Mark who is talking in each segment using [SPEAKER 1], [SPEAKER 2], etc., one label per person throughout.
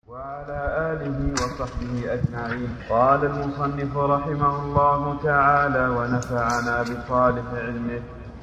[SPEAKER 1] وعلى آله وصحبه أجمعين. قال المصنف رحمه الله تعالى ونفعنا بصالح علمه: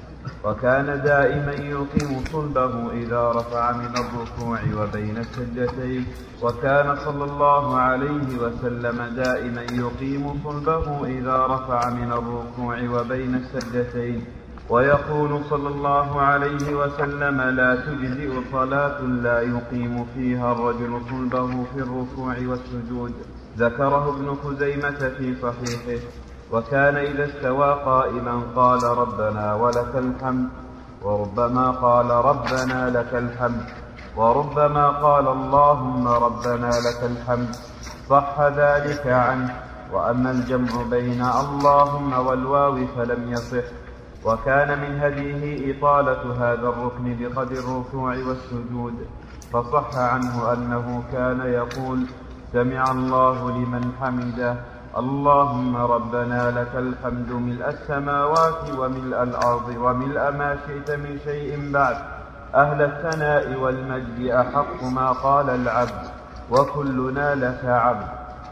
[SPEAKER 1] وكان دائما يقيم صلبه إذا رفع من الركوع وبين السجدتين. وكان صلى الله عليه وسلم دائما يقيم صلبه إذا رفع من الركوع وبين السجدتين. ويقول صلى الله عليه وسلم: لا تجزئ صلاة لا يقيم فيها الرجل صلبه في الركوع والسجود. ذكره ابن خزيمة في صحيحه. وكان إذا استوى قائما قال: ربنا ولك الحمد، وربما قال: ربنا لك الحمد، وربما قال: اللهم ربنا لك الحمد. صح ذلك عنه. وأما الجمع بين اللهم والواو فلم يصح. وكان من هديه إطالة هذا الركن بقدر الركوع والسجود. فصح عنه أنه كان يقول: سمع الله لمن حمده، اللهم ربنا لك الحمد ملء السماوات وملء الأرض وملء ما شئت من شيء بعد، أهل الثناء والمجد أحق ما قال العبد، وكلنا لك عبد،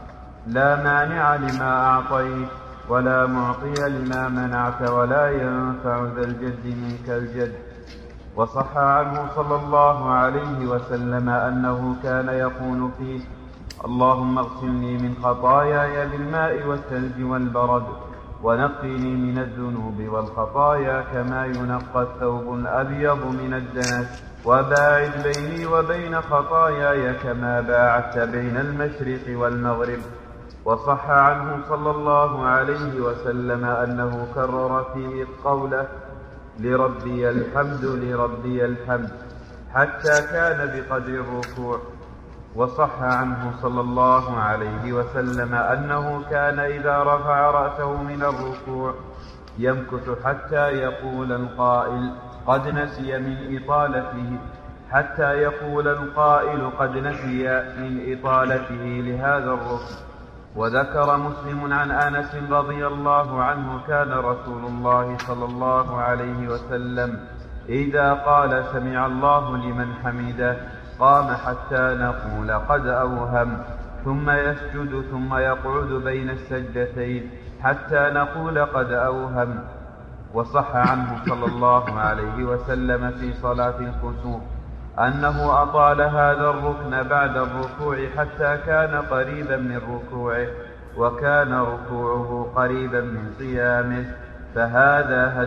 [SPEAKER 1] لا مانع لما أعطيت ولا معطي لما منعت ولا ينفع ذا الجد منك الجد. وصح عنه صلى الله عليه وسلم أنه كان يقول فيه: اللهم اغسلني من خطاياي بالماء والثلج والبرد، ونقني من الذنوب والخطايا كما ينقى الثوب الأبيض من الدنس، وباعد بيني وبين خطاياي كما باعدت بين المشرق والمغرب. وصح عنه صلى الله عليه وسلم أنه كرر فيه قوله: لربي الحمد لربي الحمد، حتى كان بقدر الركوع. وصح عنه صلى الله عليه وسلم أنه كان إذا رفع رأسه من الركوع يمكث حتى يقول القائل: قد نسي من إطالته، لهذا الركن. وذكر مسلم عن أنس رضي الله عنه: كان رسول الله صلى الله عليه وسلم إذا قال سمع الله لمن حمده قام حتى نقول قد أوهم، ثم يسجد ثم يقعد بين السجدتين حتى نقول قد أوهم. وصح عنه صلى الله عليه وسلم في صلاة الكسوف أنه أطال هذا الركن بعد الركوع حتى كان قريبا من ركوعه، وكان ركوعه قريبا من قيامه، فهذا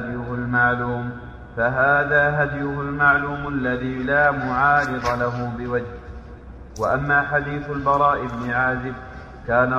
[SPEAKER 1] هديه المعلوم الذي لا معارض له بوجه. وأما حديث البراء بن عازب: كان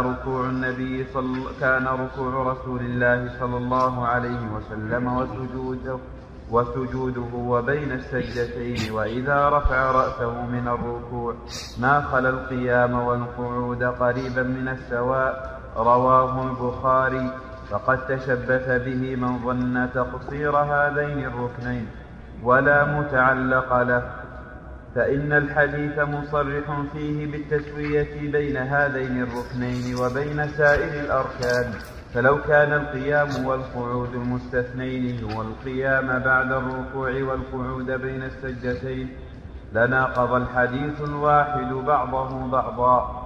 [SPEAKER 1] ركوع رسول الله صلى الله عليه وسلم وسجوده وبين السجدتين وإذا رفع رأسه من الركوع ما خلا القيام والقعود قريبا من السواء، رواه البخاري. فقد تشبث به من ظن تقصير هذين الركنين ولا متعلق له، فإن الحديث مصرح فيه بالتسوية بين هذين الركنين وبين سائر الأركان. فلو كان القيام والقعود المستثنين هو القيام بعد الركوع والقعود بين السجدتين لناقض الحديث الواحد بعضه بعضا،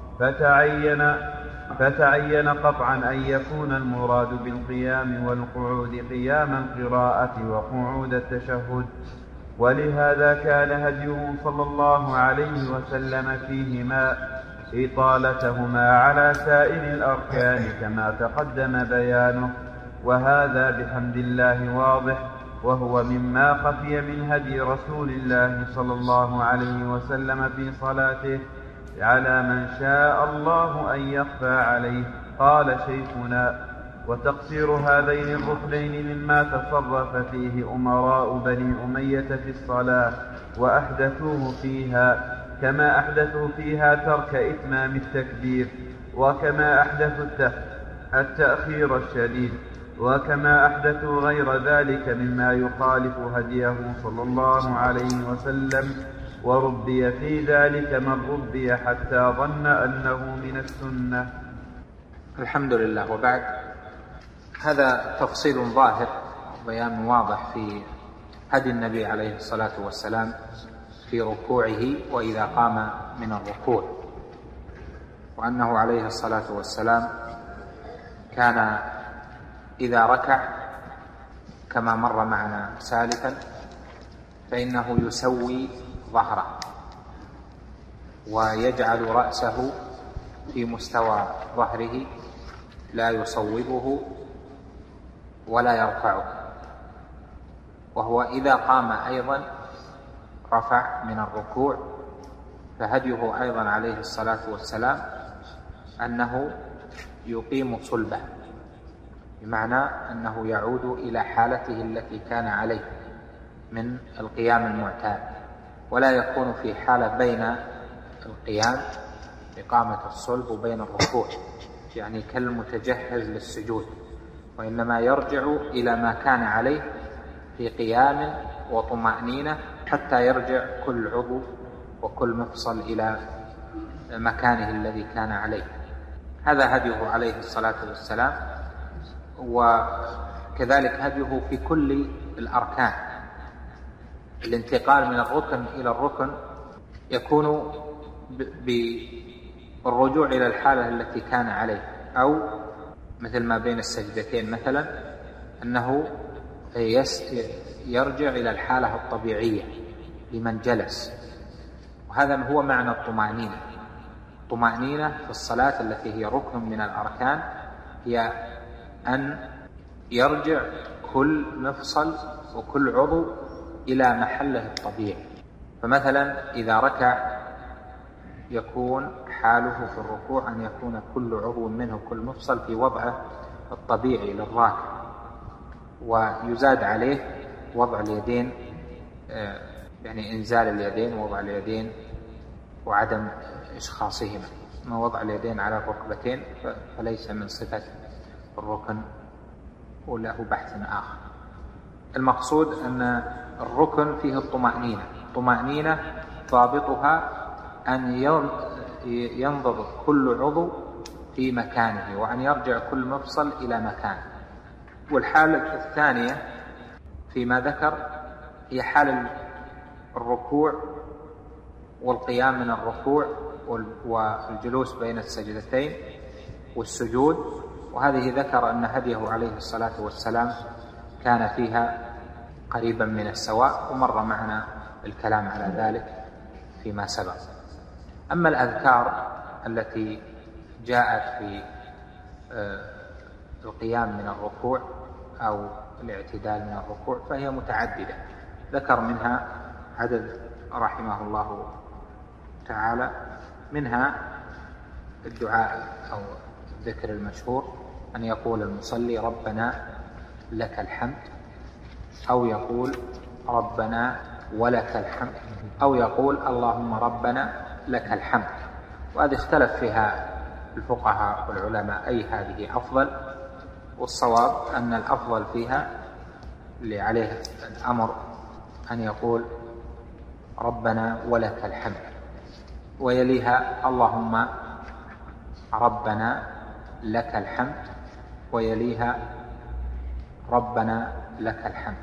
[SPEAKER 1] فتعين قطعا أن يكون المراد بالقيام والقعود قيام القراءة وقعود التشهد. ولهذا كان هديه صلى الله عليه وسلم فيهما إطالتهما على سائر الأركان كما تقدم بيانه، وهذا بحمد الله واضح، وهو مما خفي من هدي رسول الله صلى الله عليه وسلم في صلاته على من شاء الله أن يخفى عليه. قال شيخنا: وتقصير هذين الركنين مما تصرف فيه أمراء بني أمية في الصلاة وأحدثوه فيها، كما أحدثوا فيها ترك إتمام التكبير، وكما أحدثوا التأخير الشديد، وكما أحدثوا غير ذلك مما يخالف هديه صلى الله عليه وسلم. وربي في ذلك من ربي حتى ظن أنه من السنة.
[SPEAKER 2] الحمد لله. وبعد، هذا تفصيل ظاهر وبيان واضح في هدي النبي عليه الصلاة والسلام في ركوعه وإذا قام من الركوع. وأنه عليه الصلاة والسلام كان إذا ركع كما مر معنا سالفا فإنه يسوي ظهره ويجعل رأسه في مستوى ظهره لا يصوبه ولا يرفعه، وهو إذا قام أيضا رفع من الركوع. فهديه أيضا عليه الصلاة والسلام أنه يقيم صلبه، بمعنى أنه يعود إلى حالته التي كان عليه من القيام المعتاد، ولا يكون في حالة بين القيام إقامة الصلب وبين الركوع، يعني كالمتجهز للسجود، وإنما يرجع إلى ما كان عليه في قيام وطمأنينة حتى يرجع كل عضو وكل مفصل إلى مكانه الذي كان عليه. هذا هديه عليه الصلاة والسلام. وكذلك هديه في كل الأركان. الانتقال من الركن إلى الركن يكون بالرجوع إلى الحالة التي كان عليه، أو مثل ما بين السجدتين مثلا أنه يرجع إلى الحالة الطبيعية لمن جلس. وهذا هو معنى الطمأنينة. الطمأنينة في الصلاة التي هي ركن من الأركان هي أن يرجع كل مفصل وكل عضو إلى محله الطبيعي. فمثلا إذا ركع يكون حاله في الركوع أن يكون كل عضو منه كل مفصل في وضعه الطبيعي للراكع، ويزاد عليه وضع اليدين، يعني إنزال اليدين ووضع اليدين وعدم إشخاصهما. ما وضع اليدين على الركبتين فليس من صفة الركن وله بحث آخر. المقصود أن الركن فيه الطمأنينة. الطمأنينة ضابطها أن ينضبط كل عضو في مكانه، وأن يرجع كل مفصل إلى مكانه. والحالة الثانية فيما ذكر هي حال الركوع والقيام من الركوع والجلوس بين السجدتين والسجود، وهذه ذكر أن هديه عليه الصلاة والسلام كان فيها قريبا من السواء، ومر معنا الكلام على ذلك فيما سبق. أما الأذكار التي جاءت في القيام من الركوع أو الاعتدال من الركوع فهي متعددة. ذكر منها عدد رحمه الله تعالى، منها الدعاء أو الذكر المشهور أن يقول المصلي ربنا لك الحمد، أو يقول ربنا ولك الحمد، أو يقول اللهم ربنا لك الحمد. وهذا اختلف فيها الفقهاء والعلماء أي هذه أفضل، والصواب أن الأفضل فيها اللي عليه الأمر أن يقول ربنا ولك الحمد، ويليها اللهم ربنا لك الحمد، ويليها ربنا لك الحمد.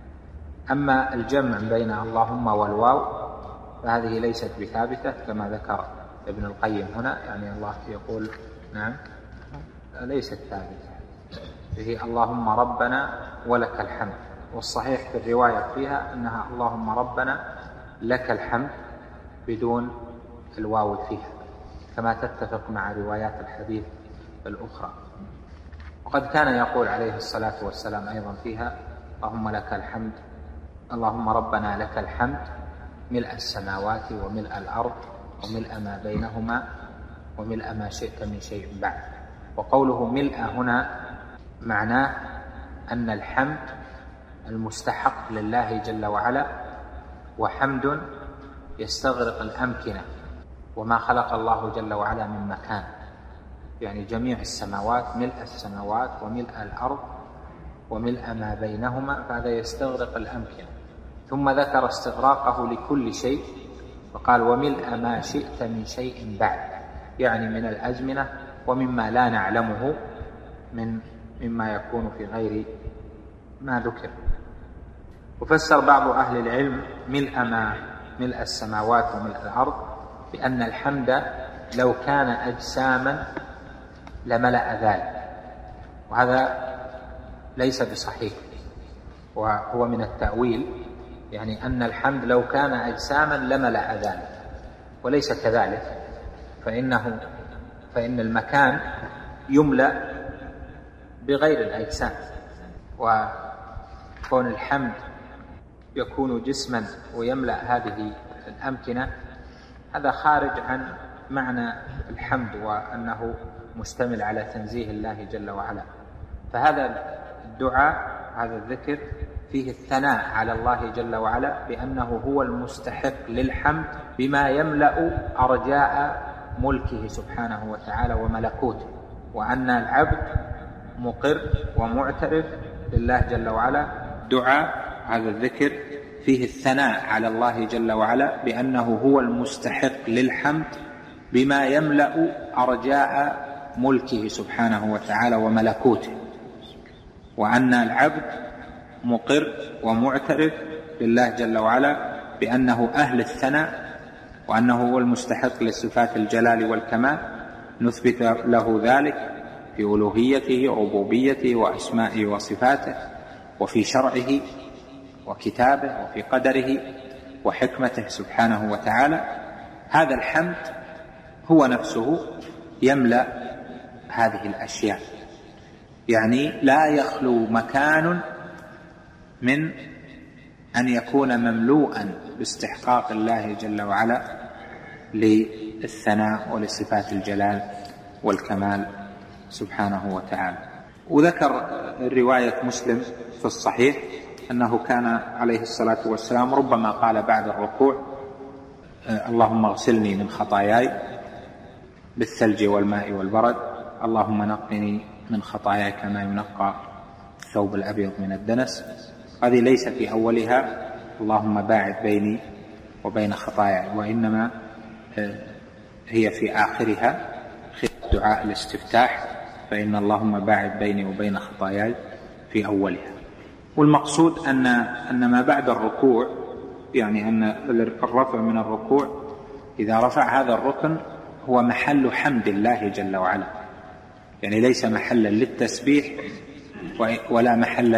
[SPEAKER 2] أما الجمع بين اللهم والواو فهذه ليست بثابتة كما ذكر ابن القيم هنا، يعني الله يقول نعم ليست ثابتة، هي اللهم ربنا ولك الحمد. والصحيح في الرواية فيها أنها اللهم ربنا لك الحمد بدون الواو فيها، كما تتفق مع روايات الحديث الأخرى. وقد كان يقول عليه الصلاة والسلام أيضا فيها اللهم لك الحمد، اللهم ربنا لك الحمد ملء السماوات وملء الأرض وملء ما بينهما وملء ما شئت من شيء بعد. وقوله ملء هنا معناه أن الحمد المستحق لله جل وعلا، وحمد يستغرق الأمكنة وما خلق الله جل وعلا من مكان، يعني جميع السماوات، ملء السماوات وملء الأرض وملء ما بينهما، فهذا يستغرق الأمكنة. ثم ذكر استغراقه لكل شيء فقال وملء ما شئت من شيء بعد، يعني من الأزمنة ومما لا نعلمه مما يكون في غير ما ذكر. وفسر بعض أهل العلم ملء السماوات وملء الأرض بأن الحمد لو كان أجساما لملأ ذلك، وهذا ليس بصحيح، وهو من التأويل، يعني أن الحمد لو كان أجساما لملأ ذلك، وليس كذلك، فإن المكان يملأ بغير الأجسام، وكون الحمد يكون جسما ويملأ هذه الأمكنة هذا خارج عن معنى الحمد، وأنه مشتمل على تنزيه الله جل وعلا. فهذا الدعاء، هذا الذكر فيه الثناء على الله جل وعلا بأنه هو المستحق للحمد بما يملأ أرجاء ملكه سبحانه وتعالى وملكوته، وأن العبد مقر ومعترف لله جل وعلا. دعاء هذا الذكر فيه الثناء على الله جل وعلا بأنه هو المستحق للحمد بما يملأ أرجاء ملكه سبحانه وتعالى وملكوته، وأن العبد مقر ومعترف لله جل وعلا بأنه أهل الثناء، وأنه هو المستحق لصفات الجلال والكمال، نثبت له ذلك في ألوهيته وربوبيته وأسمائه وصفاته، وفي شرعه وكتابه، وفي قدره وحكمته سبحانه وتعالى. هذا الحمد هو نفسه يملأ هذه الأشياء، يعني لا يخلو مكان من أن يكون مملوءا باستحقاق الله جل وعلا للثناء ولصفات الجلال والكمال سبحانه وتعالى. وذكر رواية مسلم في الصحيح أنه كان عليه الصلاة والسلام ربما قال بعد الركوع: اللهم اغسلني من خطاياي بالثلج والماء والبرد، اللهم نقني من خطاياي كما ينقى الثوب الأبيض من الدنس. هذه ليس في أولها اللهم باعد بيني وبين خطاياي، وإنما هي في آخرها دعاء الاستفتاح، فإن اللهم باعد بيني وبين خطاياي في أولها. والمقصود أن ما بعد الركوع، يعني أن الرفع من الركوع إذا رفع هذا الركن هو محل حمد الله جل وعلا، يعني ليس محلا للتسبيح ولا محلا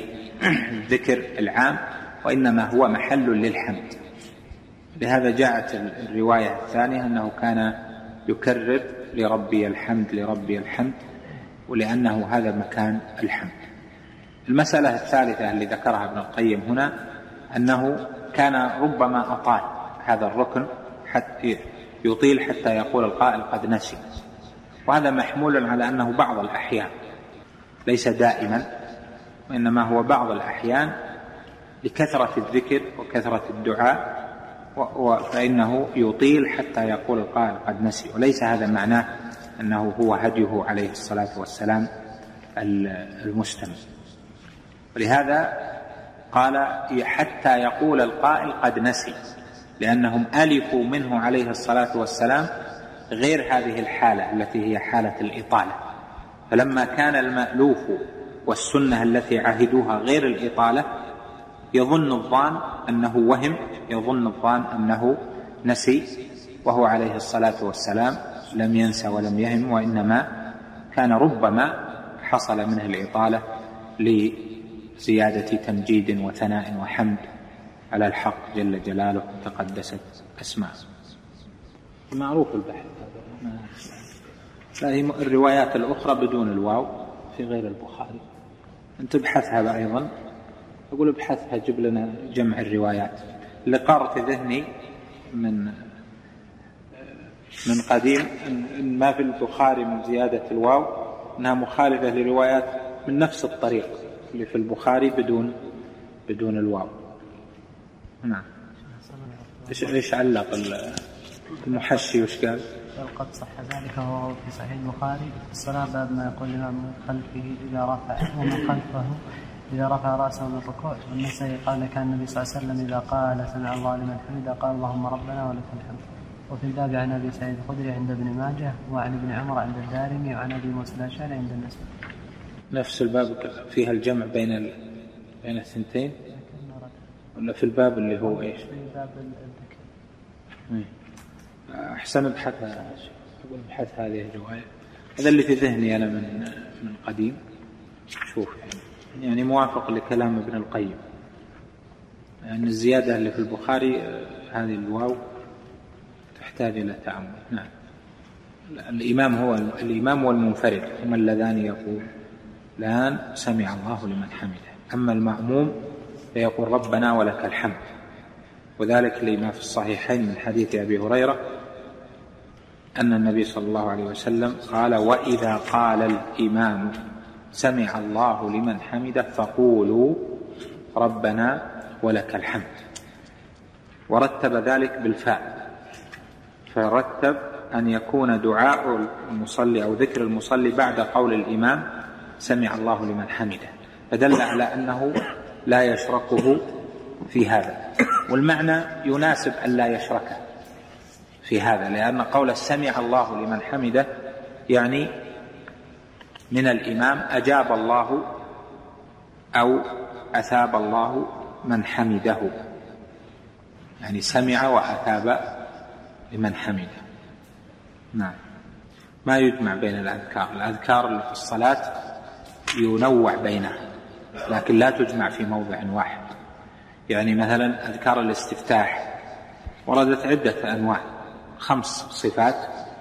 [SPEAKER 2] للذكر العام، وإنما هو محل للحمد. لهذا جاءت الرواية الثانية أنه كان يكرر لربي الحمد لربي الحمد، ولأنه هذا مكان الحمد. المسألة الثالثة اللي ذكرها ابن القيم هنا أنه كان ربما أطال هذا الركن حتى يطيل حتى يقول القائل قد نسي، وهذا محمول على أنه بعض الأحيان، ليس دائما، وإنما هو بعض الأحيان لكثرة الذكر وكثرة الدعاء، فإنه يطيل حتى يقول القائل قد نسي، وليس هذا معناه أنه هو هديه عليه الصلاة والسلام المستمر. ولهذا قال حتى يقول القائل قد نسي، لأنهم ألفوا منه عليه الصلاة والسلام غير هذه الحالة التي هي حالة الإطالة، فلما كان المألوف والسنة التي عهدوها غير الإطالة يظن الظان أنه وهم، يظن الظان أنه نسي، وهو عليه الصلاة والسلام لم ينسى ولم يهم، وإنما كان ربما حصل منه الإطالة لزيادة تمجيد وثناء وحمد على الحق جل جلاله وتقدست أسماءه. معروف البحث هذا، الروايات الأخرى بدون الواو في غير البخاري، أنت ابحثها أيضا، أقول ابحثها، جب لنا جمع الروايات. اللي قار في ذهني من قديم إن ما في البخاري من زيادة الواو أنها مخالفة لروايات من نفس الطريق اللي في البخاري بدون الواو. نعم. إيش علق المحشي وش قال؟
[SPEAKER 3] قد صح ذلك وهو في صحيح البخاري الصلاة باب ما يقول الإمام من خلفه إذا رفع، ومن خلفه إذا رفع رأسه من الركوع. والنسائي قال كان النبي صلى الله عليه وسلم إذا قال سمع الله لمن حمده قال اللهم ربنا ولك الحمد. وفي الباب عن أبي سعيد الخدري عند ابن ماجه، وعن ابن عمر عند الدارمي، وعن أبي موسى الأشعري عند النسائي.
[SPEAKER 2] نفس الباب فيها الجمع بين الثنتين، ولا في الباب اللي هو إيش؟
[SPEAKER 3] في باب الذكر.
[SPEAKER 2] أحسن ابحثها. والبحث هذه الرواية. هذا اللي في ذهني أنا من قديم. شوف يعني موافق لكلام ابن القيم، يعني الزيادة اللي في البخاري هذه الواو تحتاج إلى تأمل. نعم. الإمام والمنفرد هما اللذان يقولان سمع الله لمن حمده، أما المأموم فيقول ربنا ولك الحمد. وذلك لما في الصحيحين من حديث أبي هريرة أن النبي صلى الله عليه وسلم قال: وإذا قال الإمام سمع الله لمن حمده فقولوا ربنا ولك الحمد. ورتب ذلك بالفاء، فرتب أن يكون دعاء المصلي أو ذكر المصلي بعد قول الإمام سمع الله لمن حمده، فدل على أنه لا يشركه في هذا. والمعنى يناسب أن لا يشركه في هذا، لأن قول سمع الله لمن حمده يعني من الإمام أجاب الله أو أثاب الله من حمده، يعني سمع وأثاب لمن حمده. نعم. ما يجمع بين الأذكار اللي في الصلاة ينوع بينها، لكن لا تجمع في موضع واحد. يعني مثلا أذكار الاستفتاح وردت عدة أنواع، 5 صفات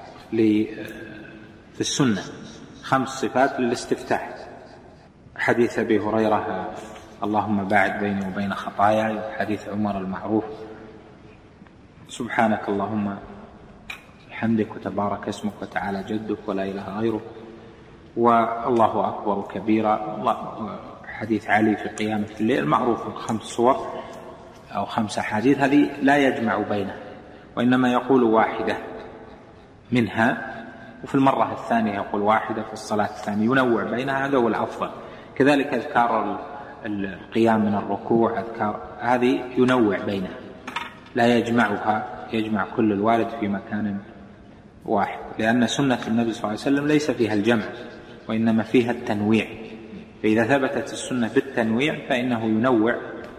[SPEAKER 2] في السنة، 5 صفات للاستفتاح. حديث أبي هريرة اللهم باعد بيني وبين خطاياي، حديث عمر المعروف سبحانك اللهم بحمدك وتبارك اسمك وتعالى جدك ولا إله غيرك، والله أكبر كبيرا، حديث علي في قيامة الليل معروف 5 صور أو 5 أحاديث، هذه لا يجمع بينها، وإنما يقول واحدة منها، وفي المرة الثانية يقول واحدة، في الصلاة الثانية ينوع بينها، هذا هو الأفضل. كذلك أذكار القيام من الركوع، أذكار هذه ينوع بينها، لا يجمعها، يجمع كل الوارد في مكان واحد، لأن سنة النبي صلى الله عليه وسلم ليس فيها الجمع وإنما فيها التنويع، فإذا ثبتت السنة بالتنويع فإنه ينوع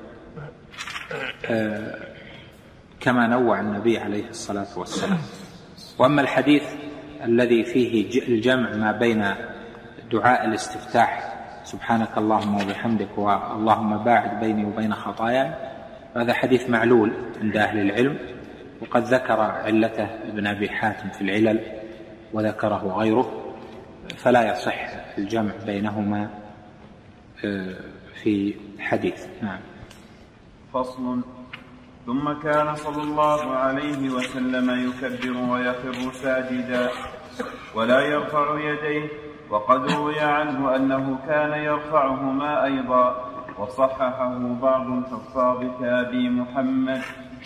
[SPEAKER 2] كما نوع النبي عليه الصلاة والسلام. وأما الحديث الذي فيه الجمع ما بين دعاء الاستفتاح سبحانك اللهم وبحمدك واللهم باعد بيني وبين خطاياي، هذا حديث معلول عند أهل العلم، وقد ذكر علته ابن أبي حاتم في العلل وذكره غيره، فلا يصح الجمع بينهما في حديث. نعم.
[SPEAKER 1] فصل. ثم كان صلى الله عليه وسلم يكبر ويخر ساجدا ولا يرفع يديه، وقد روي عنه أنه كان يرفعهما أيضا، وصححه بعض الحفاظ كأبي محمد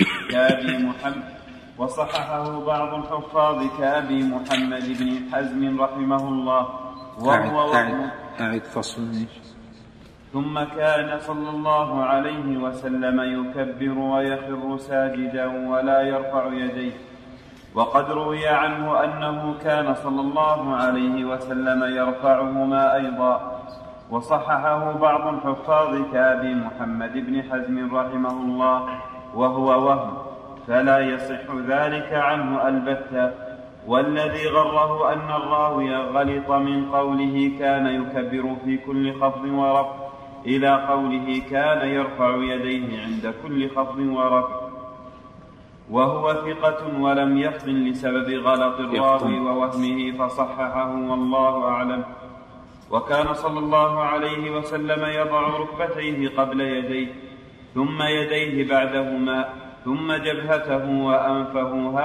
[SPEAKER 1] بن حزم رحمه الله، وهو
[SPEAKER 2] أعد فصل.
[SPEAKER 1] ثم كان صلى الله عليه وسلم يكبر ويخر ساجدا ولا يرفع يديه، وقد روي عنه أنه كان صلى الله عليه وسلم يرفعهما أيضا، وصححه بعض الحفاظ كأبي محمد بن حزم رحمه الله، وهو وهم، فلا يصح ذلك عنه البتة. والذي غره أن الراوي غلط من قوله كان يكبر في كل خفض ورفع إلى قوله كان يرفع يديه عند كل خفض ورفع، وهو ثقة ولم يفطن لسبب غلط الراوي ووهمه فصححه والله أعلم. وكان صلى الله عليه وسلم يضع ركبتيه قبل يديه، ثم يديه بعدهما، ثم جبهته وأنفه.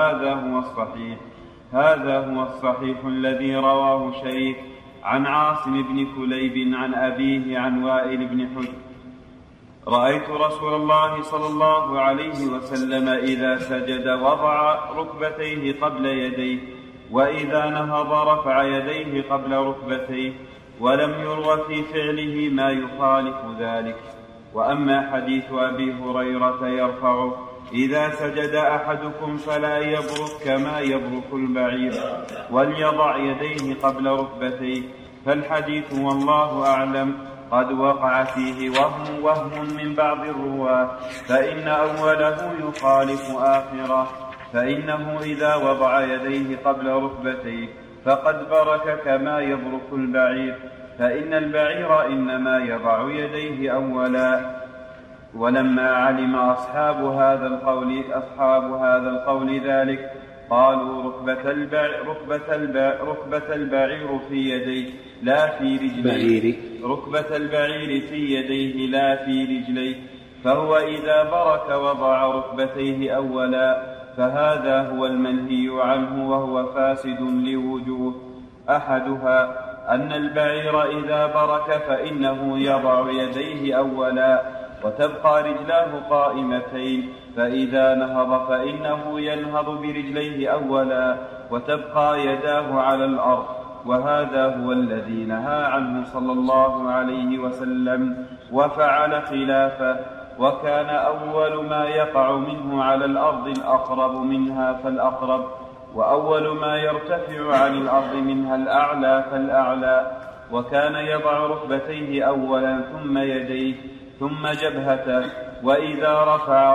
[SPEAKER 1] هذا هو الصحيح الذي رواه شريك عن عاصم بن كليب عن أبيه عن وائل بن حجر: رأيت رسول الله صلى الله عليه وسلم إذا سجد وضع ركبتيه قبل يديه، وإذا نهض رفع يديه قبل ركبتيه، ولم يروى في فعله ما يخالف ذلك. وأما حديث أبي هريرة يرفع: إذا سجد أحدكم فلا يبرك كما يبرك البعير، وليضع يديه قبل ركبتيه، فالحديث والله أعلم قد وقع فيه وهم من بعض الرواة، فإن أوله يخالف آخره، فإنه إذا وضع يديه قبل ركبتيه فقد برك كما يبرك البعير، فإن البعير إنما يضع يديه أولا. ولما علم أصحاب هذا القول ذلك قالوا ركبة البعير في يديه لا في رجليه، ركبة البعير في يديه لا في رجليه، فهو إذا برك وضع ركبتيه أولا، فهذا هو المنهي عنه وهو فاسد لوجوه. أحدها أن البعير إذا برك فإنه يضع يديه أولا وتبقى رجلاه قائمتين، فإذا نهض فإنه ينهض برجليه أولا وتبقى يداه على الأرض، وهذا هو الذي نهى عنه صلى الله عليه وسلم وفعل خلافه. وكان أول ما يقع منه على الأرض الأقرب منها فالأقرب، وأول ما يرتفع عن الأرض منها الأعلى فالأعلى. وكان يضع ركبتيه أولا ثم يديه ثم جبهته، وإذا رفع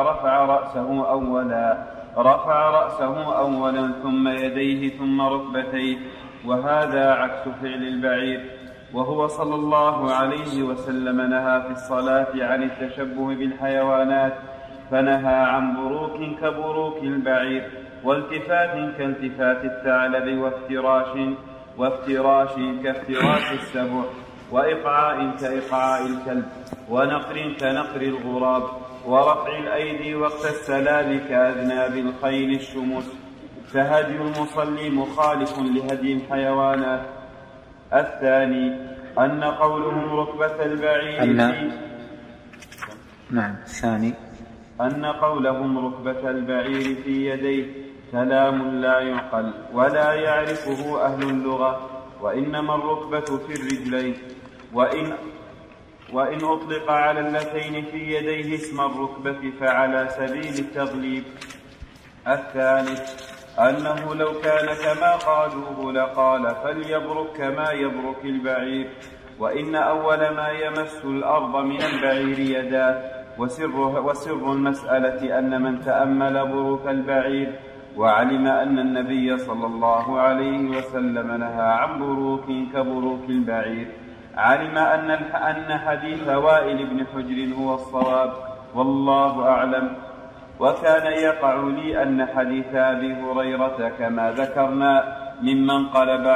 [SPEAKER 1] رأسه أولا ثم يديه ثم ركبتيه، وهذا عكس فعل البعير. وهو صلى الله عليه وسلم نهى في الصلاة عن التشبه بالحيوانات، فنهى عن بروك كبروك البعير، والتفات كالتفات الثعلب، وافتراش كافتراش السبع، وإقعاء كإقعاء الكلب، ونقر كنقر الغراب، ورفع الأيدي وقت السلام كأذناب الخيل الشمس، فهدي المصلي مخالف لهدي الحيوانات. الثاني أن قولهم ركبة البعير أن قولهم ركبة البعير في يديه كلام لا يعقل ولا يعرفه أهل اللغة، وإنما الركبة في الرجلين، وإن أطلق على اللتين في يديه اسم الركبة فعلى سبيل التغليب. الثالث أنه لو كان كما قالوه لقال فليبرك كما يبرك البعير، وإن أول ما يمس الأرض من البعير يداه، وسر المسألة أن من تأمل بروك البعير وعلم أن النبي صلى الله عليه وسلم نهى عن بروك كبروك البعير علم أن حديث وائل بن حجر هو الصواب، والله أعلم. وكان يقع لي أن حديث أبي هريرة كما ذكرنا ممن قلب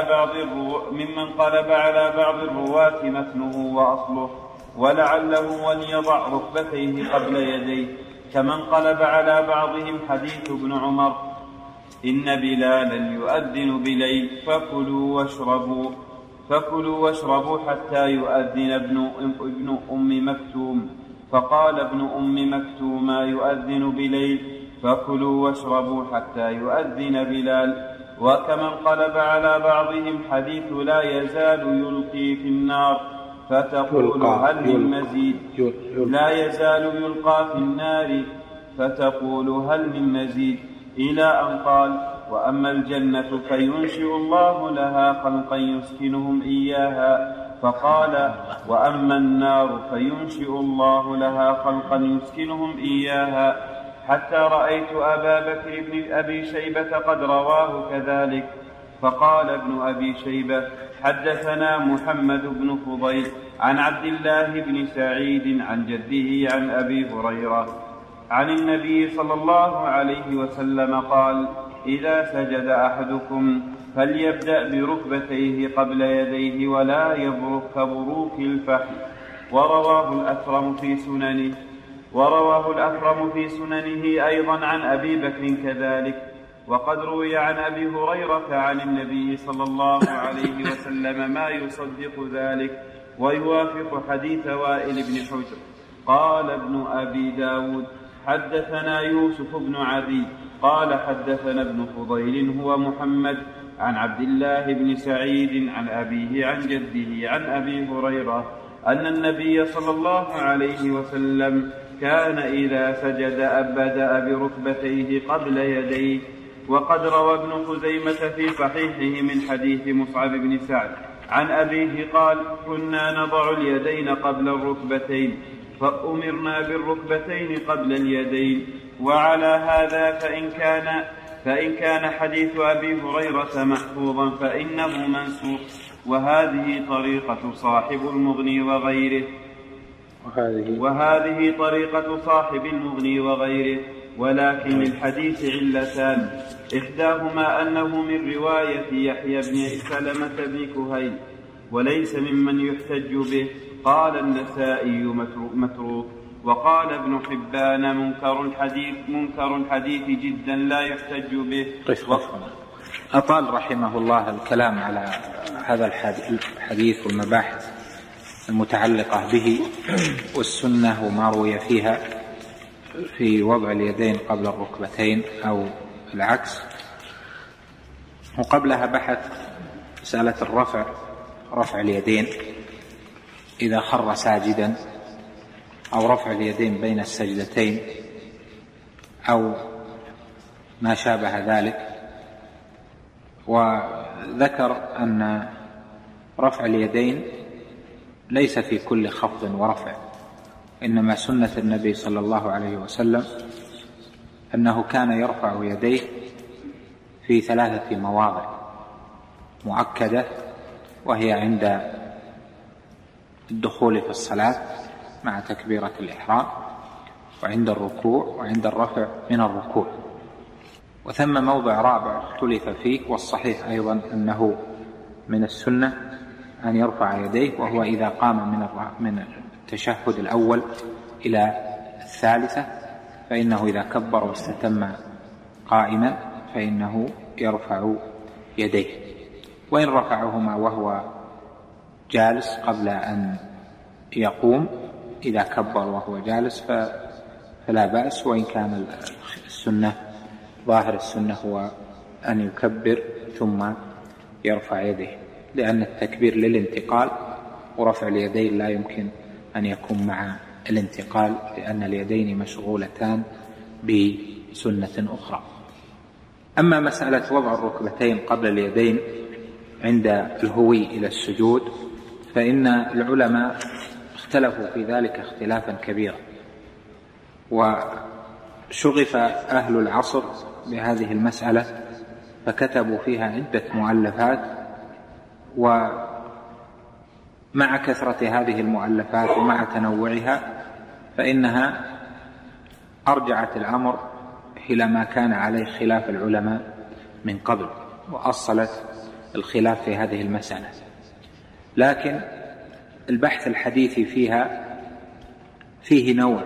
[SPEAKER 1] على بعض الرواة متنه وأصله، ولعله وليضع ركبتيه قبل يديه، كمن قلب على بعضهم حديث ابن عمر إن بلالا يؤذن بليل فكلوا واشربوا حتى يؤذن ابن أم مكتوم، فقال ابن أم مكتوم يؤذن بليل فكلوا واشربوا حتى يؤذن بلال. وكمن قلب على بعضهم حديث لا يزال يلقي في النار فتقول هل من مزيد، لا يزال يلقى في النار فتقول هل من مزيد، إلى أن قال وأما الجنة فينشئ الله لها خلقا يسكنهم إياها، فقال وأما النار فينشئ الله لها خلقا يسكنهم إياها، حتى رأيت أبا بكر بن أبي شيبة قد رواه كذلك. فقال ابن أبي شيبة حدثنا محمد بن فضيل عن عبد الله بن سعيد عن جده عن أبي هريرة عن النبي صلى الله عليه وسلم قال إذا سجد أحدكم فليبدأ بركبتيه قبل يديه ولا يبرك كبروك الفحل. ورواه الأكرم في سننه أيضا عن أبي بكر كذلك. وقد روي عن أبي هريرة عن النبي صلى الله عليه وسلم ما يصدق ذلك ويوافق حديث وائل بن حجر. قال ابن أبي داود حدثنا يوسف بن عدي قال حدثنا ابن فضيل هو محمد عن عبد الله بن سعيد عن أبيه عن جده عن أبي هريرة أن النبي صلى الله عليه وسلم كان إذا سجد بدأ بركبتيه قبل يديه. وقد روى ابن خزيمة في صحيحه من حديث مصعب بن سعد عن أبيه قال كنا نضع اليدين قبل الركبتين فأمرنا بالركبتين قبل اليدين، وعلى هذا فإن كان حديث أبي هريرة محفوظا فإنه منسوخ، وهذه طريقة صاحب المغني وغيره. ولكن للحديث علتان، إحداهما أنه من رواية يحيى بن سلمة بن كهيل وليس ممن يحتج به. قال النسائي متروك، وقال ابن حبان منكر الحديث جدا لا يحتج به.
[SPEAKER 2] أطال رحمه الله الكلام على هذا الحديث والمباحث المتعلقة به والسنة وما روي فيها في وضع اليدين قبل الركبتين أو العكس. وقبلها بحث مسألة رفع اليدين إذا خر ساجدا، أو رفع اليدين بين السجدتين أو ما شابه ذلك. وذكر أن رفع اليدين ليس في كل خفض ورفع، إنما سنة النبي صلى الله عليه وسلم أنه كان يرفع يديه في 3 مواضع مؤكدة، وهي عند الدخول في الصلاة مع تكبيرة الإحرام، وعند الركوع، وعند الرفع من الركوع. وثم موضع رابع اختلف فيه، والصحيح أيضا أنه من السنة أن يرفع يديه، وهو إذا قام من التشهد الأول إلى الثالثة، فإنه إذا كبر واستتم قائما فإنه يرفع يديه. وإن رفعهما وهو جالس قبل أن يقوم، إذا كبر وهو جالس فلا بأس. وإن كان السنة ظاهر السنة هو أن يكبر ثم يرفع يديه، لأن التكبير للانتقال، ورفع اليدين لا يمكن أن يكون مع الانتقال، لأن اليدين مشغولتان بسنة أخرى. أما مسألة وضع الركبتين قبل اليدين عند الهوي إلى السجود، فإن العلماء اختلفوا في ذلك اختلافا كبيرا، وشغف أهل العصر بهذه المسألة فكتبوا فيها عدة مؤلفات. ومع كثرة هذه المؤلفات ومع تنوعها فإنها أرجعت الأمر إلى ما كان عليه خلاف العلماء من قبل، وأصلت الخلاف في هذه المسألة. لكن البحث الحديثي فيها فيه نوع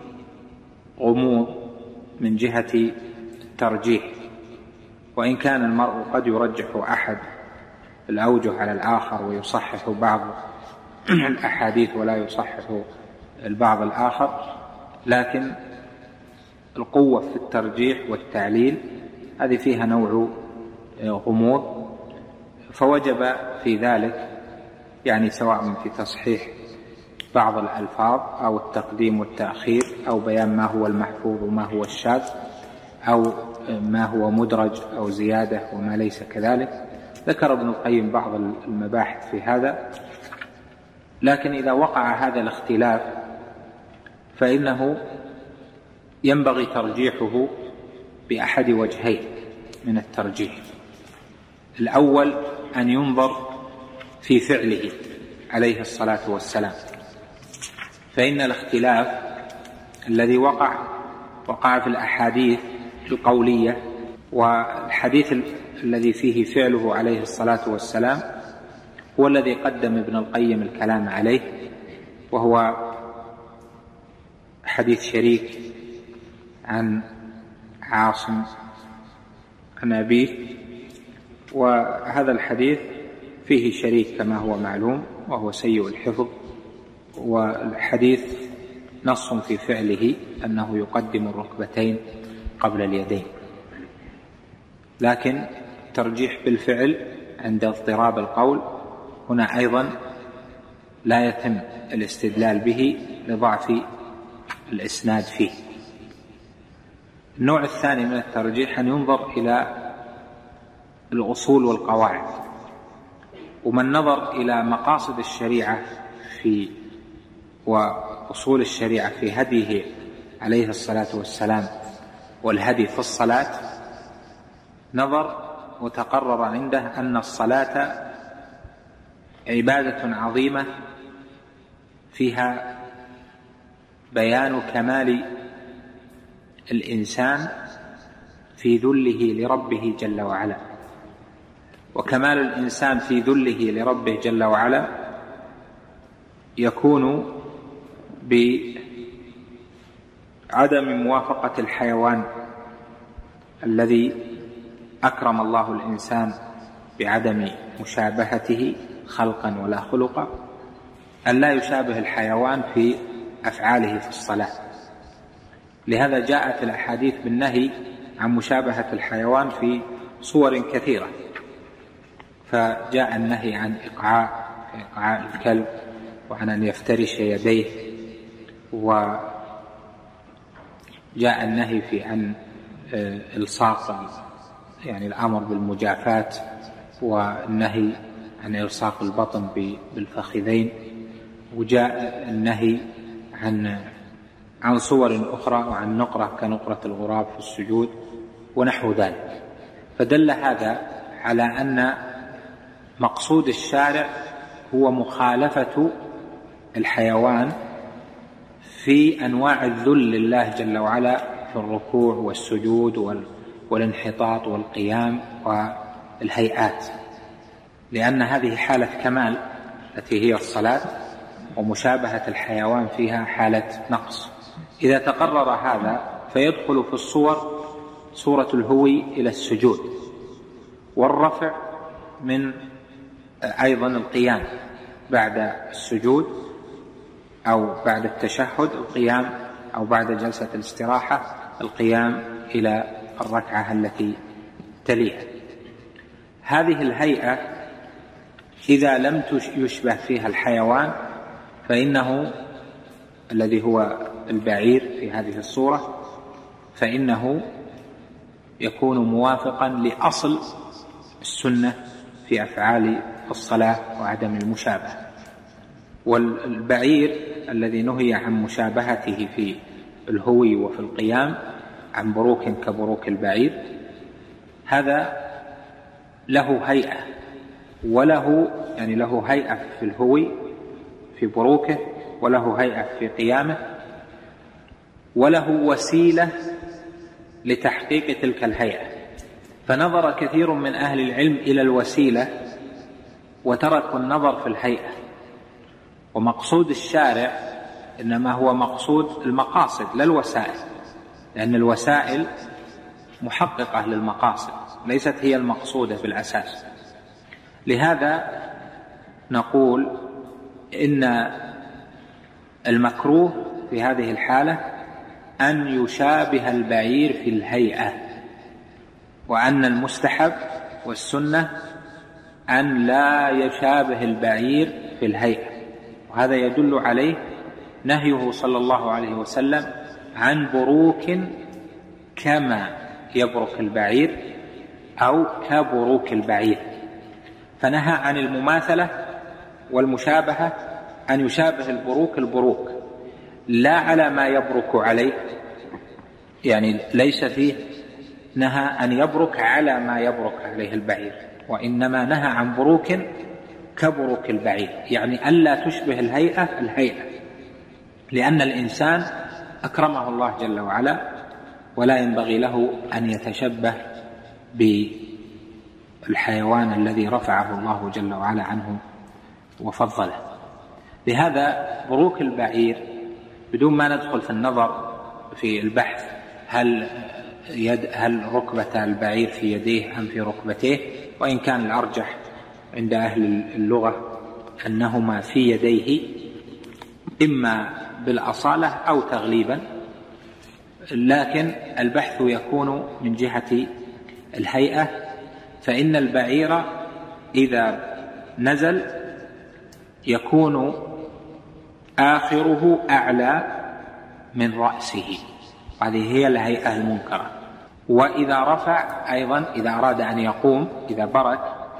[SPEAKER 2] غموض من جهة الترجيح، وإن كان المرء قد يرجح أحد الأوجه على الآخر ويصحح بعض الأحاديث ولا يصحح البعض الآخر، لكن القوة في الترجيح والتعليل هذه فيها نوع غموض. فوجب في ذلك يعني سواء في تصحيح بعض الألفاظ أو التقديم والتأخير أو بيان ما هو المحفوظ وما هو الشاذ أو ما هو مدرج أو زيادة وما ليس كذلك. ذكر ابن القيم بعض المباحث في هذا. لكن إذا وقع هذا الاختلاف فإنه ينبغي ترجيحه بأحد وجهين من الترجيح. الأول أن ينظر في فعله عليه الصلاة والسلام، فإن الاختلاف الذي وقع في الأحاديث القولية، والحديث الذي فيه فعله عليه الصلاة والسلام هو الذي قدم ابن القيم الكلام عليه، وهو حديث شريك عن عاصم عن أبيه. وهذا الحديث فيه شريك كما هو معلوم وهو سيء الحفظ، والحديث نص في فعله أنه يقدم الركبتين قبل اليدين، لكن ترجيح بالفعل عند اضطراب القول هنا أيضا لا يتم الاستدلال به لضعف الإسناد فيه. النوع الثاني من الترجيح أن ينظر إلى الأصول والقواعد، ومن نظر إلى مقاصد الشريعة وأصول الشريعة في هديه عليه الصلاة والسلام والهدي في الصلاة نظر وتقرر عنده أن الصلاة عبادة عظيمة فيها بيان كمال الإنسان في ذله لربه جل وعلا، وكمال الإنسان في ذله لربه جل وعلا يكون بعدم موافقة الحيوان الذي أكرم الله الإنسان بعدم مشابهته خلقا ولا خلقا، أن لا يشابه الحيوان في أفعاله في الصلاة. لهذا جاءت الأحاديث بالنهي عن مشابهة الحيوان في صور كثيرة، فجاء النهي عن إقعاء الكلب، وعن أن يفترش يديه، وجاء النهي عن إلصاق، يعني الأمر بالمجافاة، والنهي عن إلصاق البطن بالفخذين، وجاء النهي عن صور أخرى، وعن نقرة كنقرة الغراب في السجود ونحو ذلك. فدل هذا على أن مقصود الشارع هو مخالفة الحيوان في أنواع الذل لله جل وعلا في الركوع والسجود والانحطاط والقيام والهيئات، لأن هذه حالة كمال التي هي الصلاة، ومشابهة الحيوان فيها حالة نقص. إذا تقرر هذا فيدخل في الصور صورة الهوي إلى السجود، والرفع من أيضا القيام بعد السجود أو بعد التشهد القيام، أو بعد جلسة الاستراحة القيام إلى الركعة التي تليها. هذه الهيئة إذا لم يشبه فيها الحيوان فإنه الذي هو البعير في هذه الصورة، فإنه يكون موافقا لأصل السنة في أفعال الصلاة وعدم المشابهة. والبعير الذي نهي عن مشابهته في الهوي وفي القيام عن بروك كبروك البعير، هذا له هيئة، وله يعني له هيئة في الهوي في بروكه، وله هيئة في قيامه، وله وسيلة لتحقيق تلك الهيئة. فنظر كثير من أهل العلم إلى الوسيلة وتركوا النظر في الهيئة. ومقصود الشارع إنما هو مقصود المقاصد لا الوسائل، لأن الوسائل محققة للمقاصد ليست هي المقصودة بالأساس. لهذا نقول إن المكروه في هذه الحالة أن يشابه البعير في الهيئة، وأن المستحب والسنة أن لا يشابه البعير في الهيئة. وهذا يدل عليه نهيه صلى الله عليه وسلم عن بروك كما يبرك البعير أو كبروك البعير، فنهى عن المماثلة والمشابهة، أن يشابه البروك لا على ما يبرك عليه، يعني ليس فيه نهى أن يبرك على ما يبرك عليه البعير، وإنما نهى عن بروك كبروك البعير، يعني ألا تشبه الهيئة، لأن الإنسان أكرمه الله جل وعلا، ولا ينبغي له أن يتشبه بالحيوان الذي رفعه الله جل وعلا عنه وفضله. لهذا بروك البعير بدون ما ندخل في النظر في البحث هل ركبة البعير في يديه أم في ركبتيه، وإن كان الأرجح عند أهل اللغة أنهما في يديه إما بالأصالة أو تغليبا، لكن البحث يكون من جهة الهيئة. فإن البعير إذا نزل يكون آخره أعلى من رأسه، هذه هي الهيئة المنكرة. وإذا رفع أيضا، إذا أراد أن يقوم، إذا برك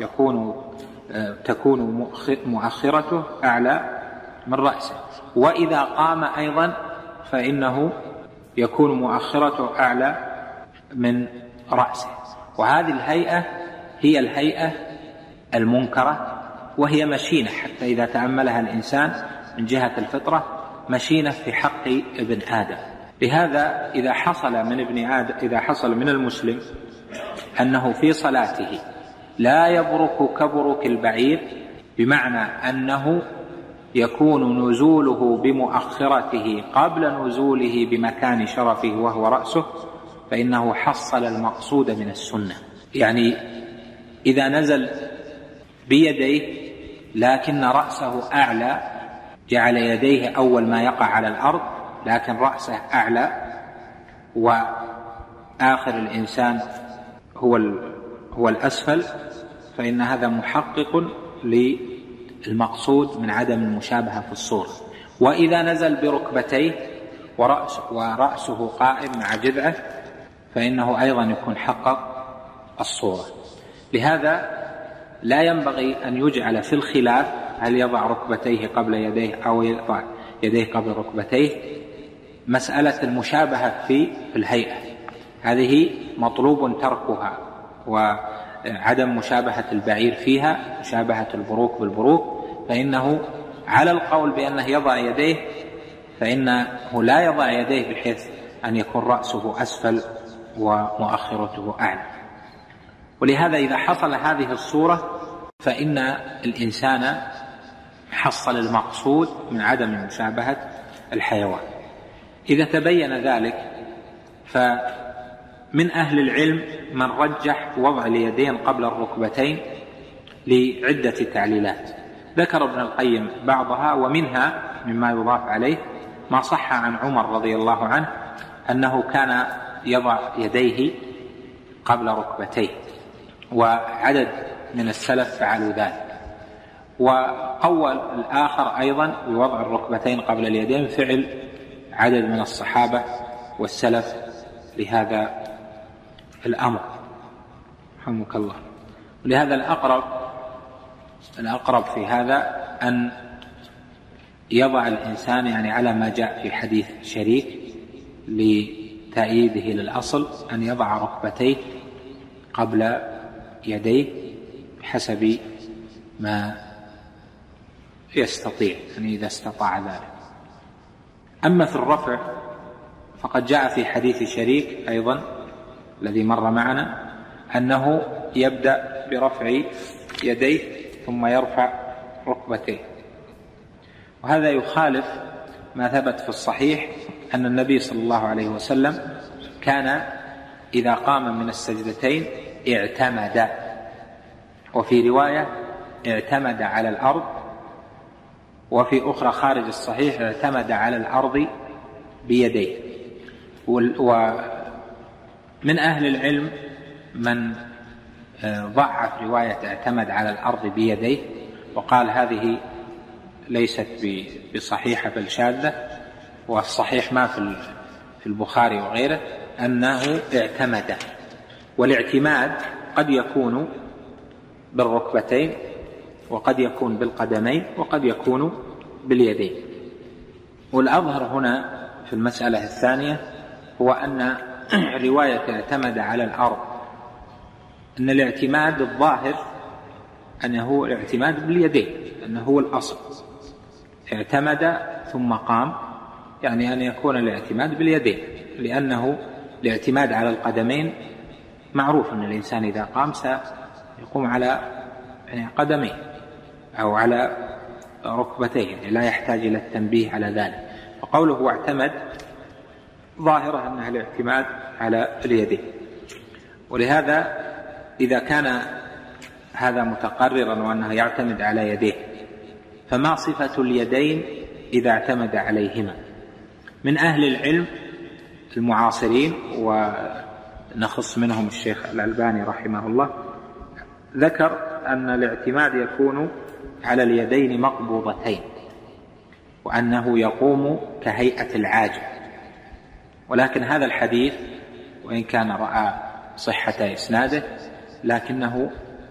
[SPEAKER 2] تكون مؤخرته أعلى من رأسه، وإذا قام أيضا فإنه يكون مؤخرته أعلى من رأسه. وهذه الهيئة هي الهيئة المنكرة، وهي مشينة حتى إذا تأملها الإنسان من جهة الفطرة مشينة في حق ابن آدم. لهذا إذا حصل من المسلم أنه في صلاته لا يبرك كبرك البعير، بمعنى أنه يكون نزوله بمؤخرته قبل نزوله بمكان شرفه وهو رأسه، فإنه حصل المقصود من السنة. يعني إذا نزل بيديه لكن رأسه أعلى، جعل يديه أول ما يقع على الأرض لكن رأسه أعلى وآخر الإنسان هو الأسفل، فإن هذا محقق للمقصود من عدم المشابهة في الصورة. وإذا نزل بركبتيه ورأسه قائم مع جذعه فإنه أيضا يكون حقق الصورة. لهذا لا ينبغي أن يجعل في الخلاف هل يضع ركبتيه قبل يديه أو يضع يديه قبل ركبتيه مسألة المشابهة في الهيئة، هذه مطلوب تركها، وعدم مشابهة البعير فيها مشابهة البروك بالبروك، فإنه على القول بأنه يضع يديه فإنه لا يضع يديه بحيث أن يكون رأسه أسفل ومؤخرته أعلى. ولهذا إذا حصل هذه الصورة فإن الإنسان حصل المقصود من عدم مشابهة الحيوان. إذا تبين ذلك فمن أهل العلم من رجح وضع اليدين قبل الركبتين لعدة تعليلات، ذكر ابن القيم بعضها، ومنها مما يضاف عليه ما صح عن عمر رضي الله عنه أنه كان يضع يديه قبل ركبتيه، وعدد من السلف فعلوا ذلك. وقول الآخر أيضا بوضع الركبتين قبل اليدين فعل عدد من الصحابة والسلف لهذا الأمر رحمك الله. ولهذا الأقرب في هذا أن يضع الإنسان يعني على ما جاء في حديث شريك لتأييده للأصل أن يضع ركبتيه قبل يديه بحسب ما يستطيع، يعني إذا استطاع ذلك. أما في الرفع فقد جاء في حديث شريك أيضا الذي مر معنا أنه يبدأ برفع يديه ثم يرفع ركبتيه، وهذا يخالف ما ثبت في الصحيح أن النبي صلى الله عليه وسلم كان إذا قام من السجدتين اعتمد، وفي رواية اعتمد على الأرض، وفي أخرى خارج الصحيح اعتمد على الأرض بيديه. ومن أهل العلم من ضعف رواية اعتمد على الأرض بيديه وقال هذه ليست بصحيحة بل شاذة، والصحيح ما في البخاري وغيره أنه اعتمد. والاعتماد قد يكون بالركبتين وقد يكون بالقدمين وقد يكون باليدين. والأظهر هنا في المسألة الثانية هو أن رواية اعتمد على الأرض أن الاعتماد الظاهر أنه الاعتماد باليدين، أنه هو الأصل، اعتمد ثم قام، يعني أن يكون الاعتماد باليدين، لأنه الاعتماد على القدمين معروف أن الإنسان إذا قام سيقوم على قدميه أو على ركبتيه، يعني لا يحتاج إلى التنبيه على ذلك. فقوله اعتمد ظاهرة أنها الاعتماد على اليدين. ولهذا إذا كان هذا متقررا وأنه يعتمد على يديه، فما صفة اليدين إذا اعتمد عليهما؟ من أهل العلم المعاصرين ونخص منهم الشيخ الألباني رحمه الله ذكر أن الاعتماد يكون على اليدين مقبوضتين، وأنه يقوم كهيئة العاجل. ولكن هذا الحديث وإن كان رأى صحة إسناده لكنه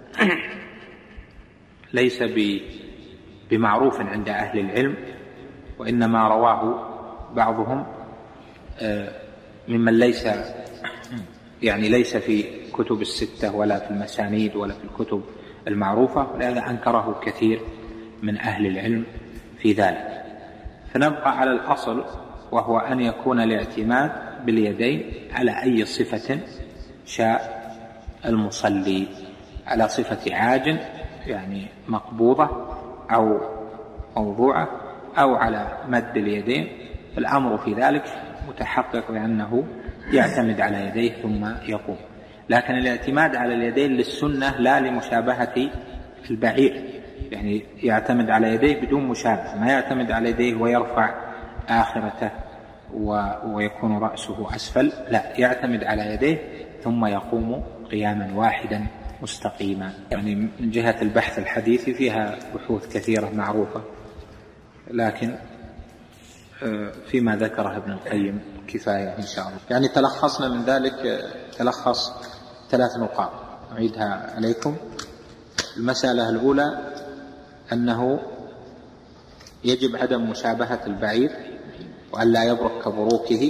[SPEAKER 2] ليس بمعروف عند أهل العلم، وإنما رواه بعضهم ممن ليس يعني ليس في كتب الستة ولا في المسانيد ولا في الكتب المعروفة، ولهذا أنكره كثير من أهل العلم في ذلك. فنبقى على الأصل، وهو أن يكون الاعتماد باليدين على أي صفة شاء المصلي، على صفة عاجن يعني مقبوضة أو موضوعة، أو على مد اليدين. الأمر في ذلك متحقق بأنه يعتمد على يديه ثم يقوم. لكن الاعتماد على اليدين للسنة لا لمشابهة البعير، يعني يعتمد على يديه بدون مشابهة، ما يعتمد على يديه ويرفع آخرته ويكون رأسه أسفل، لا، يعتمد على يديه ثم يقوم قياما واحدا مستقيما. يعني من جهة البحث الحديثي فيها بحوث كثيرة معروفة، لكن فيما ذكره ابن القيم كفاية إن شاء الله. يعني تلخصنا من ذلك تلخص 3 نقاط أعيدها عليكم. المسألة الأولى أنه يجب عدم مشابهة البعير وأن لا يبرك كبروكه،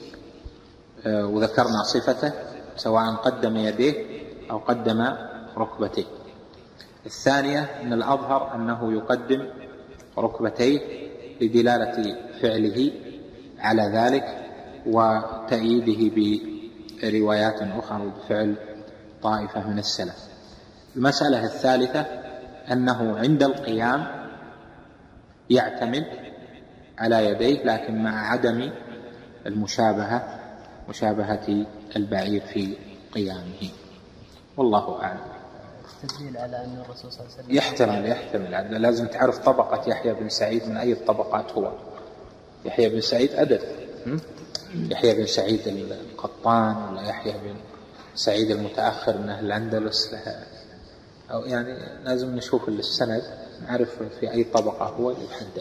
[SPEAKER 2] وذكرنا صفته سواء قدم يديه أو قدم ركبتيه. الثانية أن الأظهر أنه يقدم ركبتيه لدلالة فعله على ذلك وتأييده بروايات أخرى بفعل طائفة من السلف. المسألة الثالثة أنه عند القيام يعتمد على يديه، لكن مع عدم مشابهة البعير في قيامه. والله أعلم.
[SPEAKER 3] تدليل على أن الرسول صلى الله عليه وسلم
[SPEAKER 2] يحتمل. لازم تعرف طبقة يحيى بن سعيد من أي الطبقات هو. يحيى بن سعيد أدب، يحيى بن سعيد القطان ولا يحيى بن سعيد المتأخر من أهل الأندلس لها، أو يعني لازم نشوف السند نعرف في أي طبقة هو يحدد.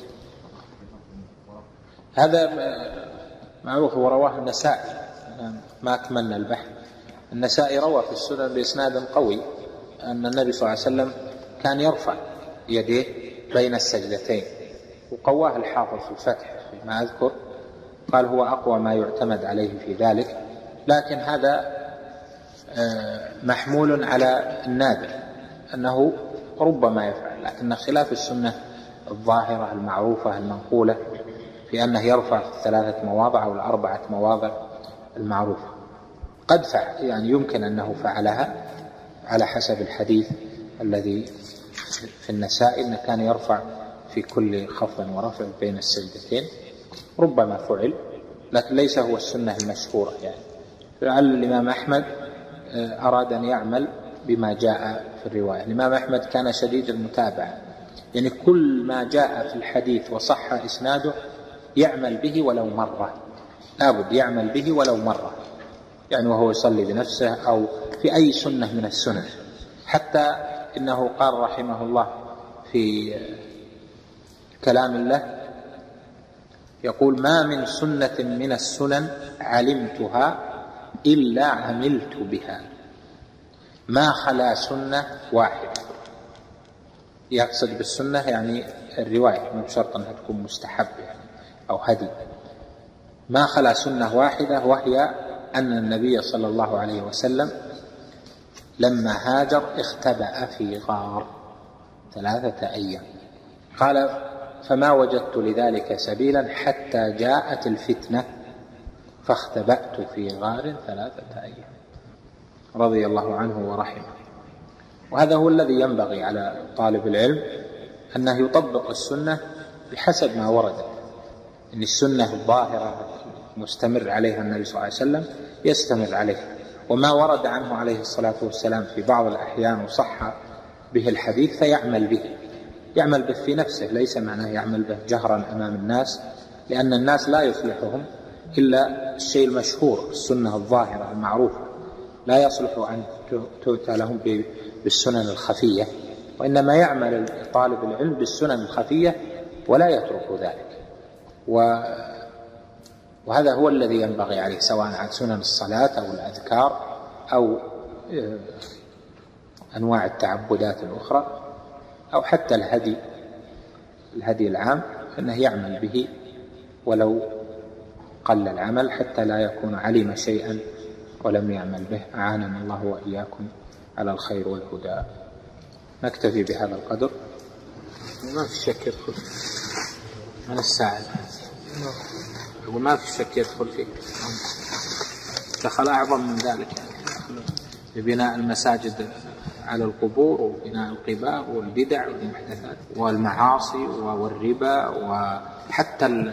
[SPEAKER 2] هذا معروف ورواه النسائي، ما أكملنا البحث. النسائي روى في السنن بإسناد قوي أن النبي صلى الله عليه وسلم كان يرفع يديه بين السجدتين، وقواه الحافظ في الفتح فيما أذكر، قال هو أقوى ما يعتمد عليه في ذلك. لكن هذا محمول على النادر أنه ربما يفعل، لكن خلاف السنة الظاهرة المعروفة المنقولة في أنه يرفع في 3 مواضع أو 4 مواضع المعروفة. قد فعل، يعني يمكن أنه فعلها على حسب الحديث الذي في النسائي أنه كان يرفع في كل خفض ورفع بين السجدتين، ربما فعل، لكن ليس هو السنة المشهورة. يعني فعل الإمام أحمد أراد أن يعمل بما جاء في الرواية. الإمام أحمد كان شديد المتابعة، يعني كل ما جاء في الحديث وصح إسناده يعمل به ولو مرة، لابد يعمل به ولو مرة، يعني وهو يصلي بنفسه أو في أي سنة من السنن. حتى إنه قال رحمه الله في كلام الله، يقول ما من سنة من السنن علمتها إلا عملت بها ما خلا سنة واحدة. يقصد بالسنة يعني الرواية، مو بشرط أنها تكون مستحب يعني أو هدي. ما خلا سنة واحدة، وهي أن النبي صلى الله عليه وسلم لما هاجر اختبأ في غار 3 أيام. قال فما وجدت لذلك سبيلا حتى جاءت الفتنة فاختبأت في غار 3 أيام، رضي الله عنه ورحمه. وهذا هو الذي ينبغي على طالب العلم، أنه يطبق السنة بحسب ما وردت. إن السنة الظاهرة مستمر عليها النبي صلى الله عليه وسلم يستمر عليها، وما ورد عنه عليه الصلاة والسلام في بعض الأحيان وصح به الحديث فيعمل به، يعمل به في نفسه، ليس معناه يعمل به جهرا أمام الناس، لأن الناس لا يصلحهم إلا الشيء المشهور، السنة الظاهرة المعروفة، لا يصلح أن تؤتى لهم بالسنن الخفية، وإنما يعمل طالب العلم بالسنن الخفية ولا يترك ذلك. وهذا هو الذي ينبغي عليه، سواء عن سنن الصلاة أو الأذكار أو أنواع التعبدات الأخرى أو حتى الهدي العام، أنه يعمل به ولو قل العمل، حتى لا يكون علم شيئا ولم يعمل به. أعاننا الله وإياكم على الخير والهدى. نكتفي بهذا القدر. ما في شك يدخل من الساعد، يقول ما في شك يدخل فيه، دخل أعظم من ذلك، يعني ببناء المساجد على القبور وبناء القباب والبدع والمحدثات والمعاصي والربا، وحتى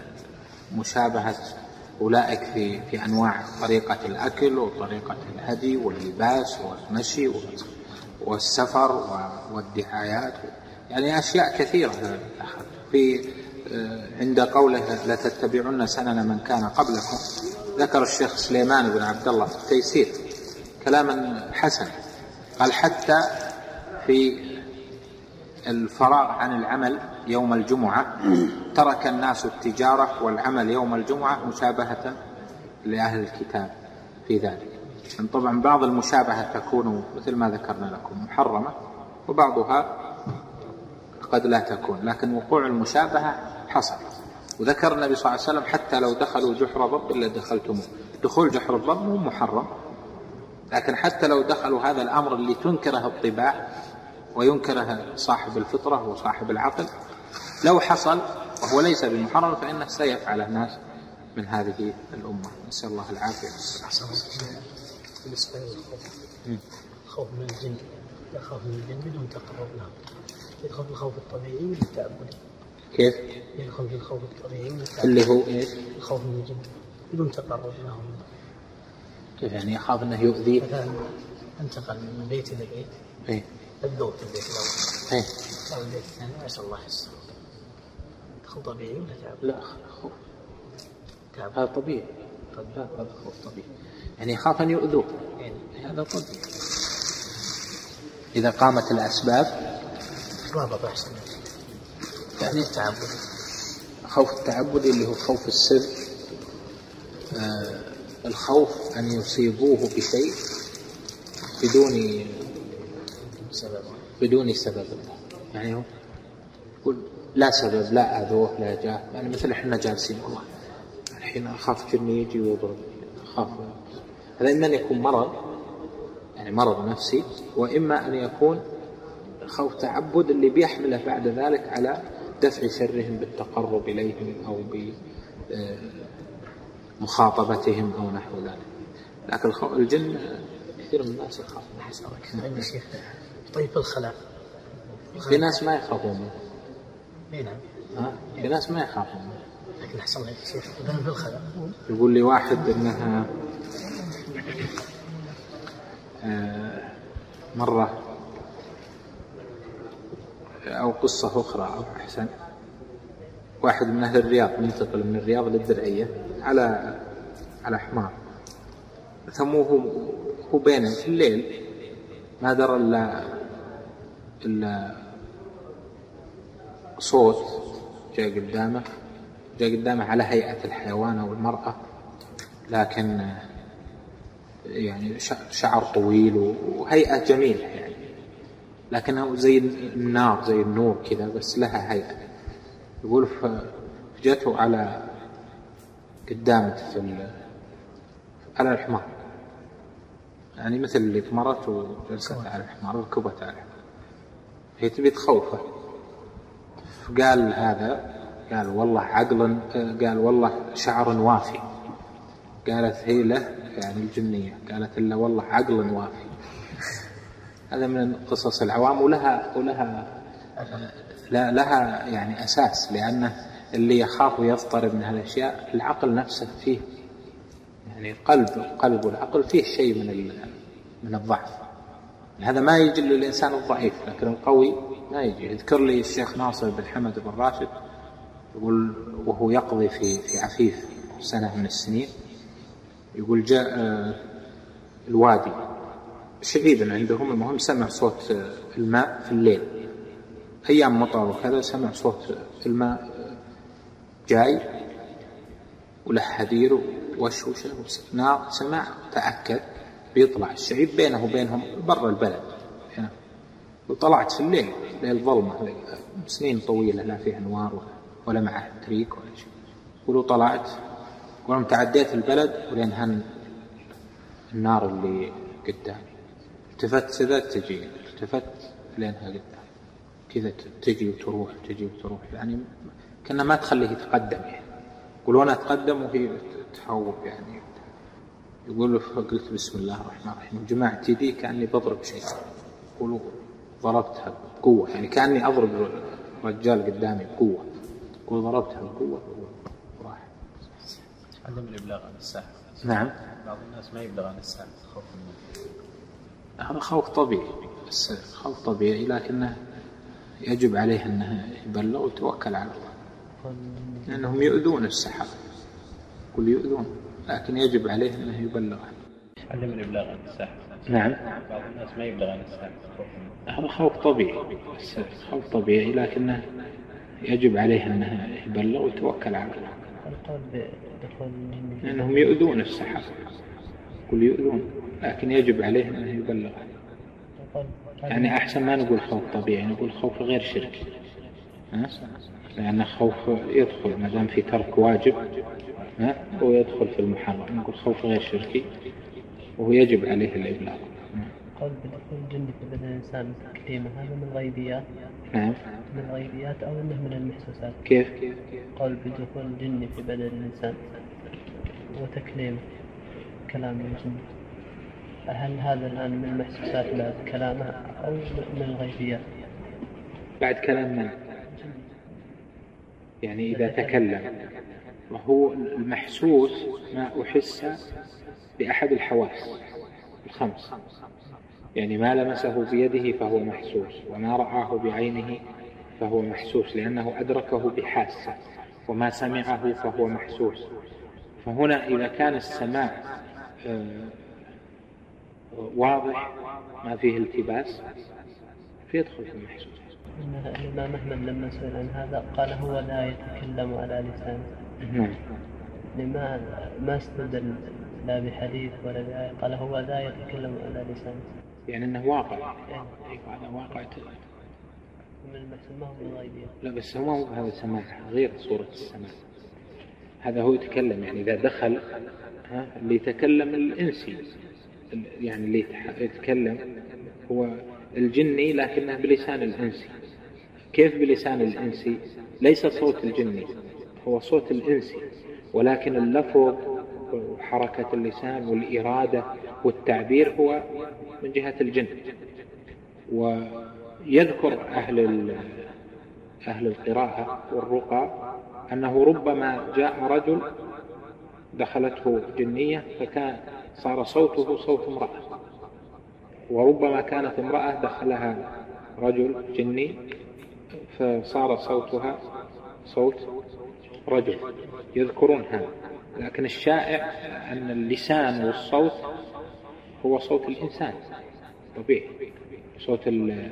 [SPEAKER 2] مشابهة أولئك في أنواع طريقة الأكل وطريقة الهدي واللباس والمشي والسفر والدعايات، يعني أشياء كثيرة. في عند قوله لتتبعن سنن من كان قبلكم، ذكر الشيخ سليمان بن عبد الله في التيسير كلاما حسنا، قال حتى في الفراغ عن العمل يوم الجمعة ترك الناس التجارة والعمل يوم الجمعة مشابهة لأهل الكتاب في ذلك. طبعا بعض المشابهة تكون مثل ما ذكرنا لكم محرمة، وبعضها قد لا تكون، لكن وقوع المشابهة حصل. وذكر النبي صلى الله عليه وسلم حتى لو دخلوا جحر ضب إلا دخلتموه. دخول جحر الضب مو محرم، لكن حتى لو دخلوا هذا الأمر اللي تنكره الطباع وينكره صاحب الفطرة وصاحب العقل، لو حصل وهو ليس بمحرم فإنه سيفعل الناس من هذه الأمة. نسأل الله العافية.
[SPEAKER 4] بالنسبة للخوف من الجن، يخاف من الجن بدون تقرب لهم، يدخل في الخوف الطبيعي والتعبدي.
[SPEAKER 2] كيف؟
[SPEAKER 4] يدخل في الخوف الطبيعي
[SPEAKER 2] اللي هو إيش؟
[SPEAKER 4] الخوف من الجن بدون تقرب لهم.
[SPEAKER 2] كيف يعني يخاف أنه يؤذيه؟
[SPEAKER 4] مثلا انتقل من بيت إلى بيت،
[SPEAKER 2] إيه؟
[SPEAKER 4] الذوق في البيت الأول،
[SPEAKER 2] إيه؟
[SPEAKER 4] أو البيت الثاني، أسأل الله يحسن. خوف طبيعي ولا تعبدي؟
[SPEAKER 2] لا، خوف هذا طبيعي. هذا خوف طبيعي، يعني يخاف أن يؤذوه، هذا طبيعي إذا قامت الأسباب.
[SPEAKER 4] رابط أحسن
[SPEAKER 2] يعني التعبد، خوف التعبد اللي هو خوف السر، الخوف أن يصيبوه بشيء بدون سبب، يعني هو يقول لا سبب، لا أذوه لا جاه، يعني مثل إحنا جالسين والله الحين أخاف جني يجي ويضرب، أخاف. هذا إما أن يكون مرض، يعني مرض نفسي، وإما أن يكون خوف تعبد اللي بيحمله بعد ذلك على دفع شرهم بالتقرب إليهم أو بمخاطبتهم أو نحو ذلك. لكن الجن كثير من الناس يخاف.
[SPEAKER 4] عندي شيخ طيب الخلاء،
[SPEAKER 2] في ناس ما يخافون،
[SPEAKER 4] نعم،
[SPEAKER 2] في ناس ما يخافون،
[SPEAKER 4] لكن حصل لك شيخ في الخلاء.
[SPEAKER 2] يقول لي واحد إنها مرة أو قصة أخرى أو أحسن، واحد من أهل الرياض منتقل من الرياض للدرعية على حمار، ثم هو بينه في الليل ما درى إلا صوت جاء قدامه على هيئة الحيوان أو المرأة، لكن يعني شعر طويل وهيئة جميلة، يعني لكنه زي النار زي النور كذا، بس لها هيئة. يقول فجته على قدامه على الحمار، يعني مثل اللي مرت وجلست على الحمار وركبت على الحمار، هي تبي تخوفه. فقال هذا، قال والله قال والله شعر وافي. قالت هي له يعني الجنية، قالت إلا والله عقل وافي. هذا من قصص العوام، لها يعني أساس، لأنه اللي يخاف ويضطرب من هالأشياء العقل نفسه فيه، يعني قلب والعقل فيه شيء من الضعف. هذا ما يجي للإنسان الضعيف، لكن القوي ما يجي. يذكر لي الشيخ ناصر بن حمد بن راشد يقول وهو يقضي في عفيف سنة من السنين، يقول جاء الوادي شديدا عندهم، المهم سمع صوت الماء في الليل، أيام مطر وكذا، سمع صوت الماء جاي وله حدير وشوشة نار، سمع تأكد بيطلع الشعيب بينه وبينهم برا البلد هنا. وطلعت في الليل، ليل ظلمة، سنين طويلة لا فيها أنوار ولا معه تريك ولا شيء. يقولوا طلعت، يقولون تعديت البلد ولين النار اللي قدام، التفت كذا تجي، التفت لينها قدام كذا تجي وتروح تجي وتروح، يعني كأنها ما تخليه يتقدم. يعني يقولون أتقدم وهي تحوب، يعني يقولوا قلت بسم الله الرحمن الرحيم جمعت يدي كأني بضرب شيء، يقولوا ضربتها بقوة، يعني كأني أضرب رجال قدامي بقوة، يقول ضربتها بقوة وراح.
[SPEAKER 5] عدم الإبلاغ عن الساحة.
[SPEAKER 2] نعم،
[SPEAKER 5] بعض الناس ما يبلغ عن الساحة خوف منه.
[SPEAKER 2] هذا خوف طبيعي، خوف طبيعي، لكنه يجب عليه أنه يبلغ ويتوكل على الله، لأنهم يؤذون السحرة، يقول يؤذون، لكن يجب عليه أنه يبلغ.
[SPEAKER 5] عدم الإبلاغ عن الساحة.
[SPEAKER 2] نعم،
[SPEAKER 5] بعض الناس ما يبلغ عن الساحة خوف منه.
[SPEAKER 2] هذا خوف طبيعي، خوف طبيعي، لكنه يجب عليه أنه يبلغ ويتوكل على الله، لأنهم يؤذون السحرة، يقول يؤذون، لكن يجب عليه أنه يبلغ. يعني أحسن ما نقول خوف طبيعي، نقول خوف غير شركي، لأن خوف يدخل ما دام في ترك واجب هو يدخل في المحرم، نقول خوف غير شركي وهو يجب عليه الإبلاغ.
[SPEAKER 3] قول بدخول الجن في بدن الإنسان تكليمه، هذا من الغيبيات؟
[SPEAKER 2] نعم،
[SPEAKER 3] من الغيبيات أو أنه من المحسوسات؟
[SPEAKER 2] كيف؟
[SPEAKER 3] قول بدخول الجن في بدن الإنسان وتكليمه كلام الجن، هل هذا الآن من المحسوسات لا كلامه أو من الغيبيات؟
[SPEAKER 2] بعد كلام من؟ يعني إذا تكلم، وهو المحسوس ما أحس بأحد الحواس الخمس، يعني ما لمسه بيده فهو محسوس، وما رآه بعينه فهو محسوس لأنه أدركه بحاسة، وما سمعه فهو محسوس. فهنا إذا كان السماع واضح ما فيه التباس فيدخل في المحسوس.
[SPEAKER 3] الإمام أحمد لما سئل عن هذا قال هو لا يتكلم على لسانه.
[SPEAKER 2] نعم،
[SPEAKER 3] ما استدل لا بحديث ولا بآية، قال هو لا يتكلم على لسانه،
[SPEAKER 2] يعني أنه واقع، هذا واقع
[SPEAKER 3] من المحسن ما هو من الغيبية.
[SPEAKER 2] لا بس هو هذا سماع غير صورة السماع، هذا هو يتكلم، يعني إذا دخل اللي يتكلم الإنسي، يعني اللي يتكلم هو الجني لكنه بلسان الإنسي. كيف بلسان الإنسي؟ ليس صوت الجني، هو صوت الإنسي، ولكن اللفظ وحركة اللسان والإرادة والتعبير هو من جهة الجن. ويذكر أهل القراءة والرقى أنه ربما جاء رجل دخلته جنية فكان صار صوته صوت امرأة، وربما كانت امرأة دخلها رجل جني فصار صوتها صوت رجل، يذكرون هذا. لكن الشائع أن اللسان والصوت هو صوت الإنسان طبيعي، صوت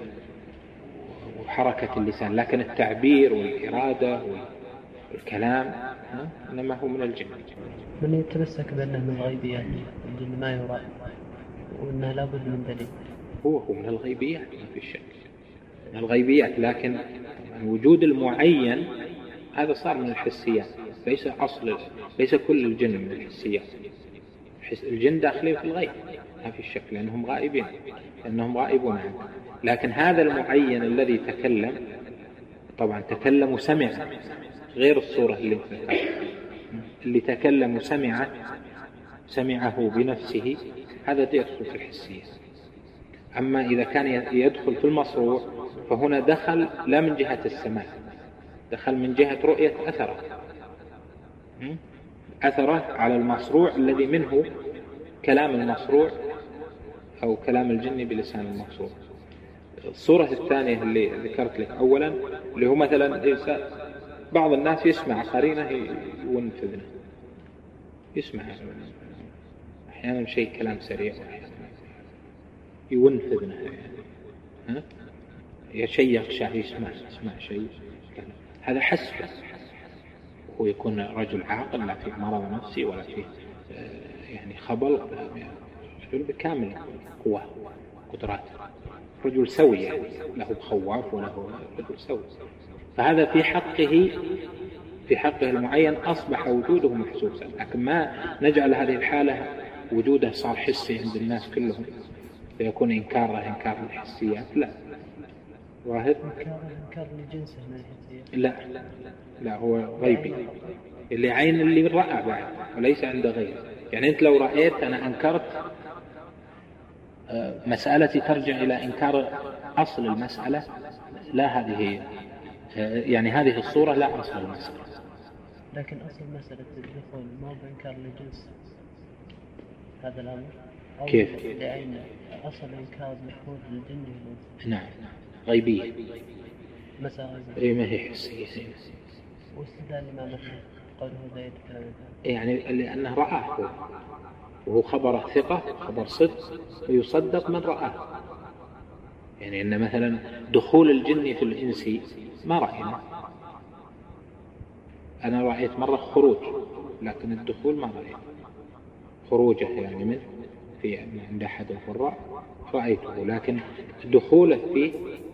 [SPEAKER 2] وحركة اللسان، لكن التعبير والإرادة والكلام إنما هو من الجن.
[SPEAKER 3] من يتمسك بأنه من الغيبيات، الجن ما يرى وأنه لابد من دليل. هو
[SPEAKER 2] من الغيبيات ما في شك، من الغيبيات، لكن وجود المعين هذا صار من الحسيات، ليس أصل، ليس كل الجن من الحسيات. الجن داخلين في الغيب ما في شك، لأنهم غائبين، لأنهم غائبون عنه. لكن هذا المعين الذي تكلم، طبعا تكلم وسمع غير الصورة اللي تكلم وسمعه بنفسه، هذا يدخل في الحسية. أما إذا كان يدخل في المصروع فهنا دخل لا من جهة السماع، دخل من جهة رؤية أثره على المصروع الذي منه كلام المصروع أو كلام الجن بلسان المصروع. الصورة الثانية اللي ذكرت لك أولا اللي هو مثلا بعض الناس يسمع قرينة ينفذنه، يسمع أحيانا شيء كلام سريع ينفذنه، شيء يخشى يسمع شيء، هذا حسب، هو يكون رجل عاقل لا فيه مرض نفسي ولا فيه يعني خبل، رجل بكامل قوة قدرات، رجل سوي، يعني له خواف وله رجل سوي. فهذا في حقه المعين أصبح وجوده محسوسا، لكن ما نجعل هذه الحالة وجوده صار حسي عند الناس كلهم فيكون إنكاره إنكار الحسيات. لا، ظاهر
[SPEAKER 3] إنكار لجنسه من الحسية.
[SPEAKER 2] لا هو غيبي اللي عين اللي رأى بعد وليس عند غيره. يعني أنت لو رأيت أنا أنكرت، مسألتي ترجع إلى إنكار أصل المسألة، لا هذه هي، يعني هذه الصورة لا أصل المسألة.
[SPEAKER 3] لكن أصل مسألة الدخول ما بإنكار لجنس هذا الأمر.
[SPEAKER 2] كيف؟
[SPEAKER 3] لعين أصل إنكار دخول الجن.
[SPEAKER 2] نعم، غيبية.
[SPEAKER 3] مسألة
[SPEAKER 2] إيه ما هي حسية.
[SPEAKER 3] واستدلال الإمام أحمد قوله زيد كلام
[SPEAKER 2] يعني لأنه رآه وهو خبر ثقة، خبر صدق، ويصدق من رآه. يعني أن مثلا دخول الجن في الإنس ما رأينا، أنا رأيت مرة خروج، لكن الدخول ما رأيت خروجه يعني من في عند أحد القراء رأيته، لكن دخوله فيه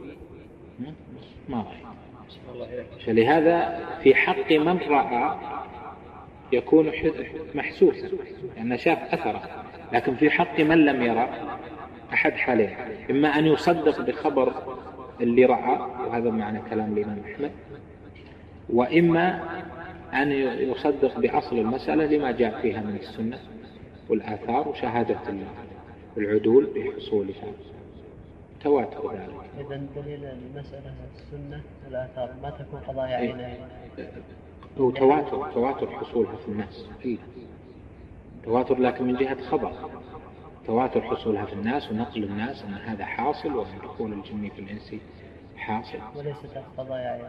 [SPEAKER 2] ما رأيت. فلهذا في حق من رأى يكون محسوسا لأنه شاف أثره، لكن في حق من لم يرى أحد حالين، إما أن يصدق بخبر اللي رأى وهذا معنى كلام الإمام أحمد، وإما أن يصدق بأصل المسألة لما جاء فيها من السنة والآثار وشهادة العدول بحصولها، تواتر ذلك.
[SPEAKER 3] إذن دليل المسألة السنة والآثار ما تكون قضايا عينين.
[SPEAKER 2] هو تواتر حصولها في الناس، تواتر لكن من جهة خبر، تواتر حصولها في الناس ونقل الناس أن هذا حاصل وأن دخول الجن في الإنس حاصل،
[SPEAKER 3] وليست قضايا عين.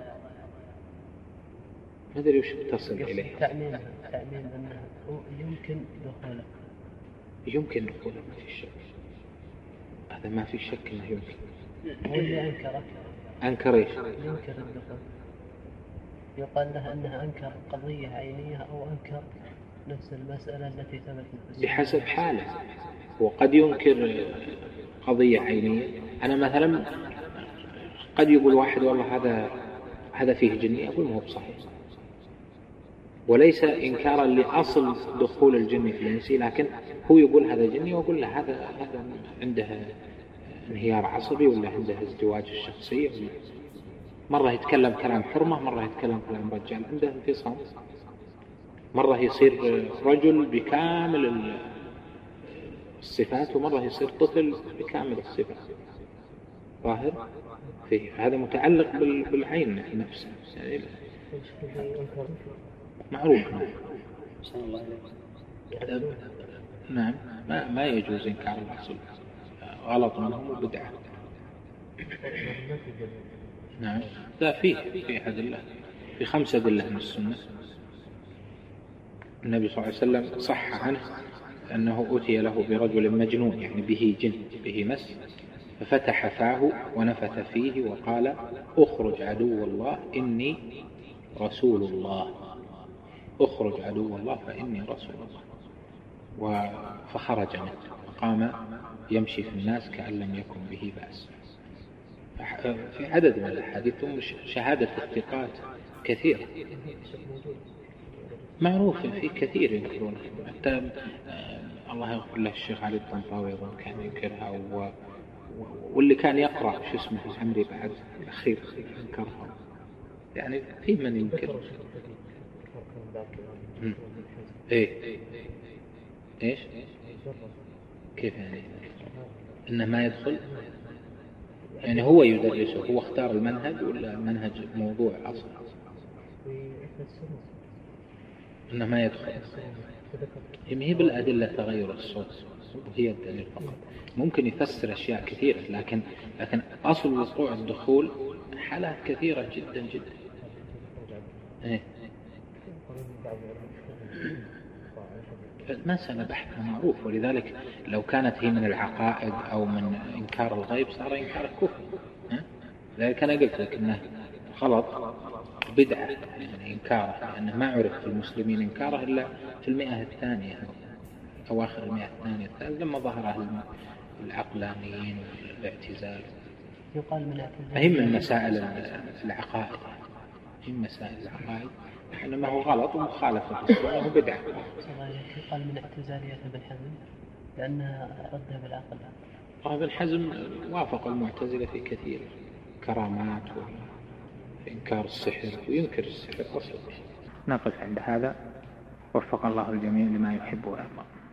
[SPEAKER 2] ما أدري وش تصل إليه.
[SPEAKER 3] تعميم أنها يمكن دخوله.
[SPEAKER 2] يمكن دخوله ما في شك، هذا ما في شك أنه يمكن.
[SPEAKER 3] هو اللي
[SPEAKER 2] أنكر إيش؟
[SPEAKER 3] ينكر الدخول، يقال له أنها أنكر قضية عينية أو أنكر نفس المسألة التي ثبتت
[SPEAKER 2] بحسب حاله. وقد ينكر قضية عينية. أنا مثلا قد يقول واحد والله هذا فيه جني، أقول ما هو بصحيح، وليس إنكارا لأصل دخول الجن في الإنس، لكن هو يقول هذا جني وأقول له هذا عنده انهيار عصبي ولا عنده ازدواج الشخصية. مرة يتكلم كلام حرمة، مرة يتكلم كلام رجال، عنده انفصام. مرة يصير رجل بكامل الصفات ومرة يصير طفل بكامل الصفات. ظاهر فيه هذا متعلق بالعين نفسه، يعني معروف. نعم، ما يجوز إنكار الأصل، غلط منهم وبدعة. نعم، لا فيه أدلة، في 5 أدلة من السنة. النبي صلى الله عليه وسلم صح عنه أنه أتي له برجل مجنون، يعني به جن، به مس، ففتح فاه ونفث فيه وقال أخرج عدو الله إني رسول الله، أخرج عدو الله فإني رسول الله. فخرج منه وقام يمشي في الناس كأن لم يكن به بأس. في عدد من الأحاديث شهادة الثقات كثيرة، معروف في كثير ينكرون. حتى الله يغفر له الشيخ علي الطنطاوي كان ينكرها، واللي كان يقرأ شو اسمه عمري بعد الأخير ينكرها، يعني في من ينكر. إيش كيف يعني إنه ما يدخل؟ يعني هو يدرسه، هو اختار المنهج ولا منهج موضوع أصلا إنه ما يدخل؟ هي بالأدلة تغير الصوت هي الدليل فقط. ممكن يفسر أشياء كثيرة، لكن أصل وقوع الدخول حالات كثيرة جدا جدا. المسألة بحث معروف، ولذلك لو كانت هي من العقائد أو من إنكار الغيب صار إنكار الكفر. لذلك أنا قلت لك إنه غلط بدعة يعني إنكاره، لأنه ما عرف في المسلمين إنكاره إلا في 100 الثانية، أواخر 100 الثانية لما ظهر أهل العقلانيين والاعتزال.
[SPEAKER 3] يقال من
[SPEAKER 2] فهم من مسائل العقائد من مسائل العقائد إنما هو غلط ومخالفة بالسنة وبدعة.
[SPEAKER 3] قال من اعتزالية ابن حزم لأنها ردها بالعقل.
[SPEAKER 2] ابن حزم وافق المعتزلة في كثير، كرامات وإنكار السحر وينكر السحر أصلا. نقف عند هذا، وفق الله الجميع لما يحب ويرضى.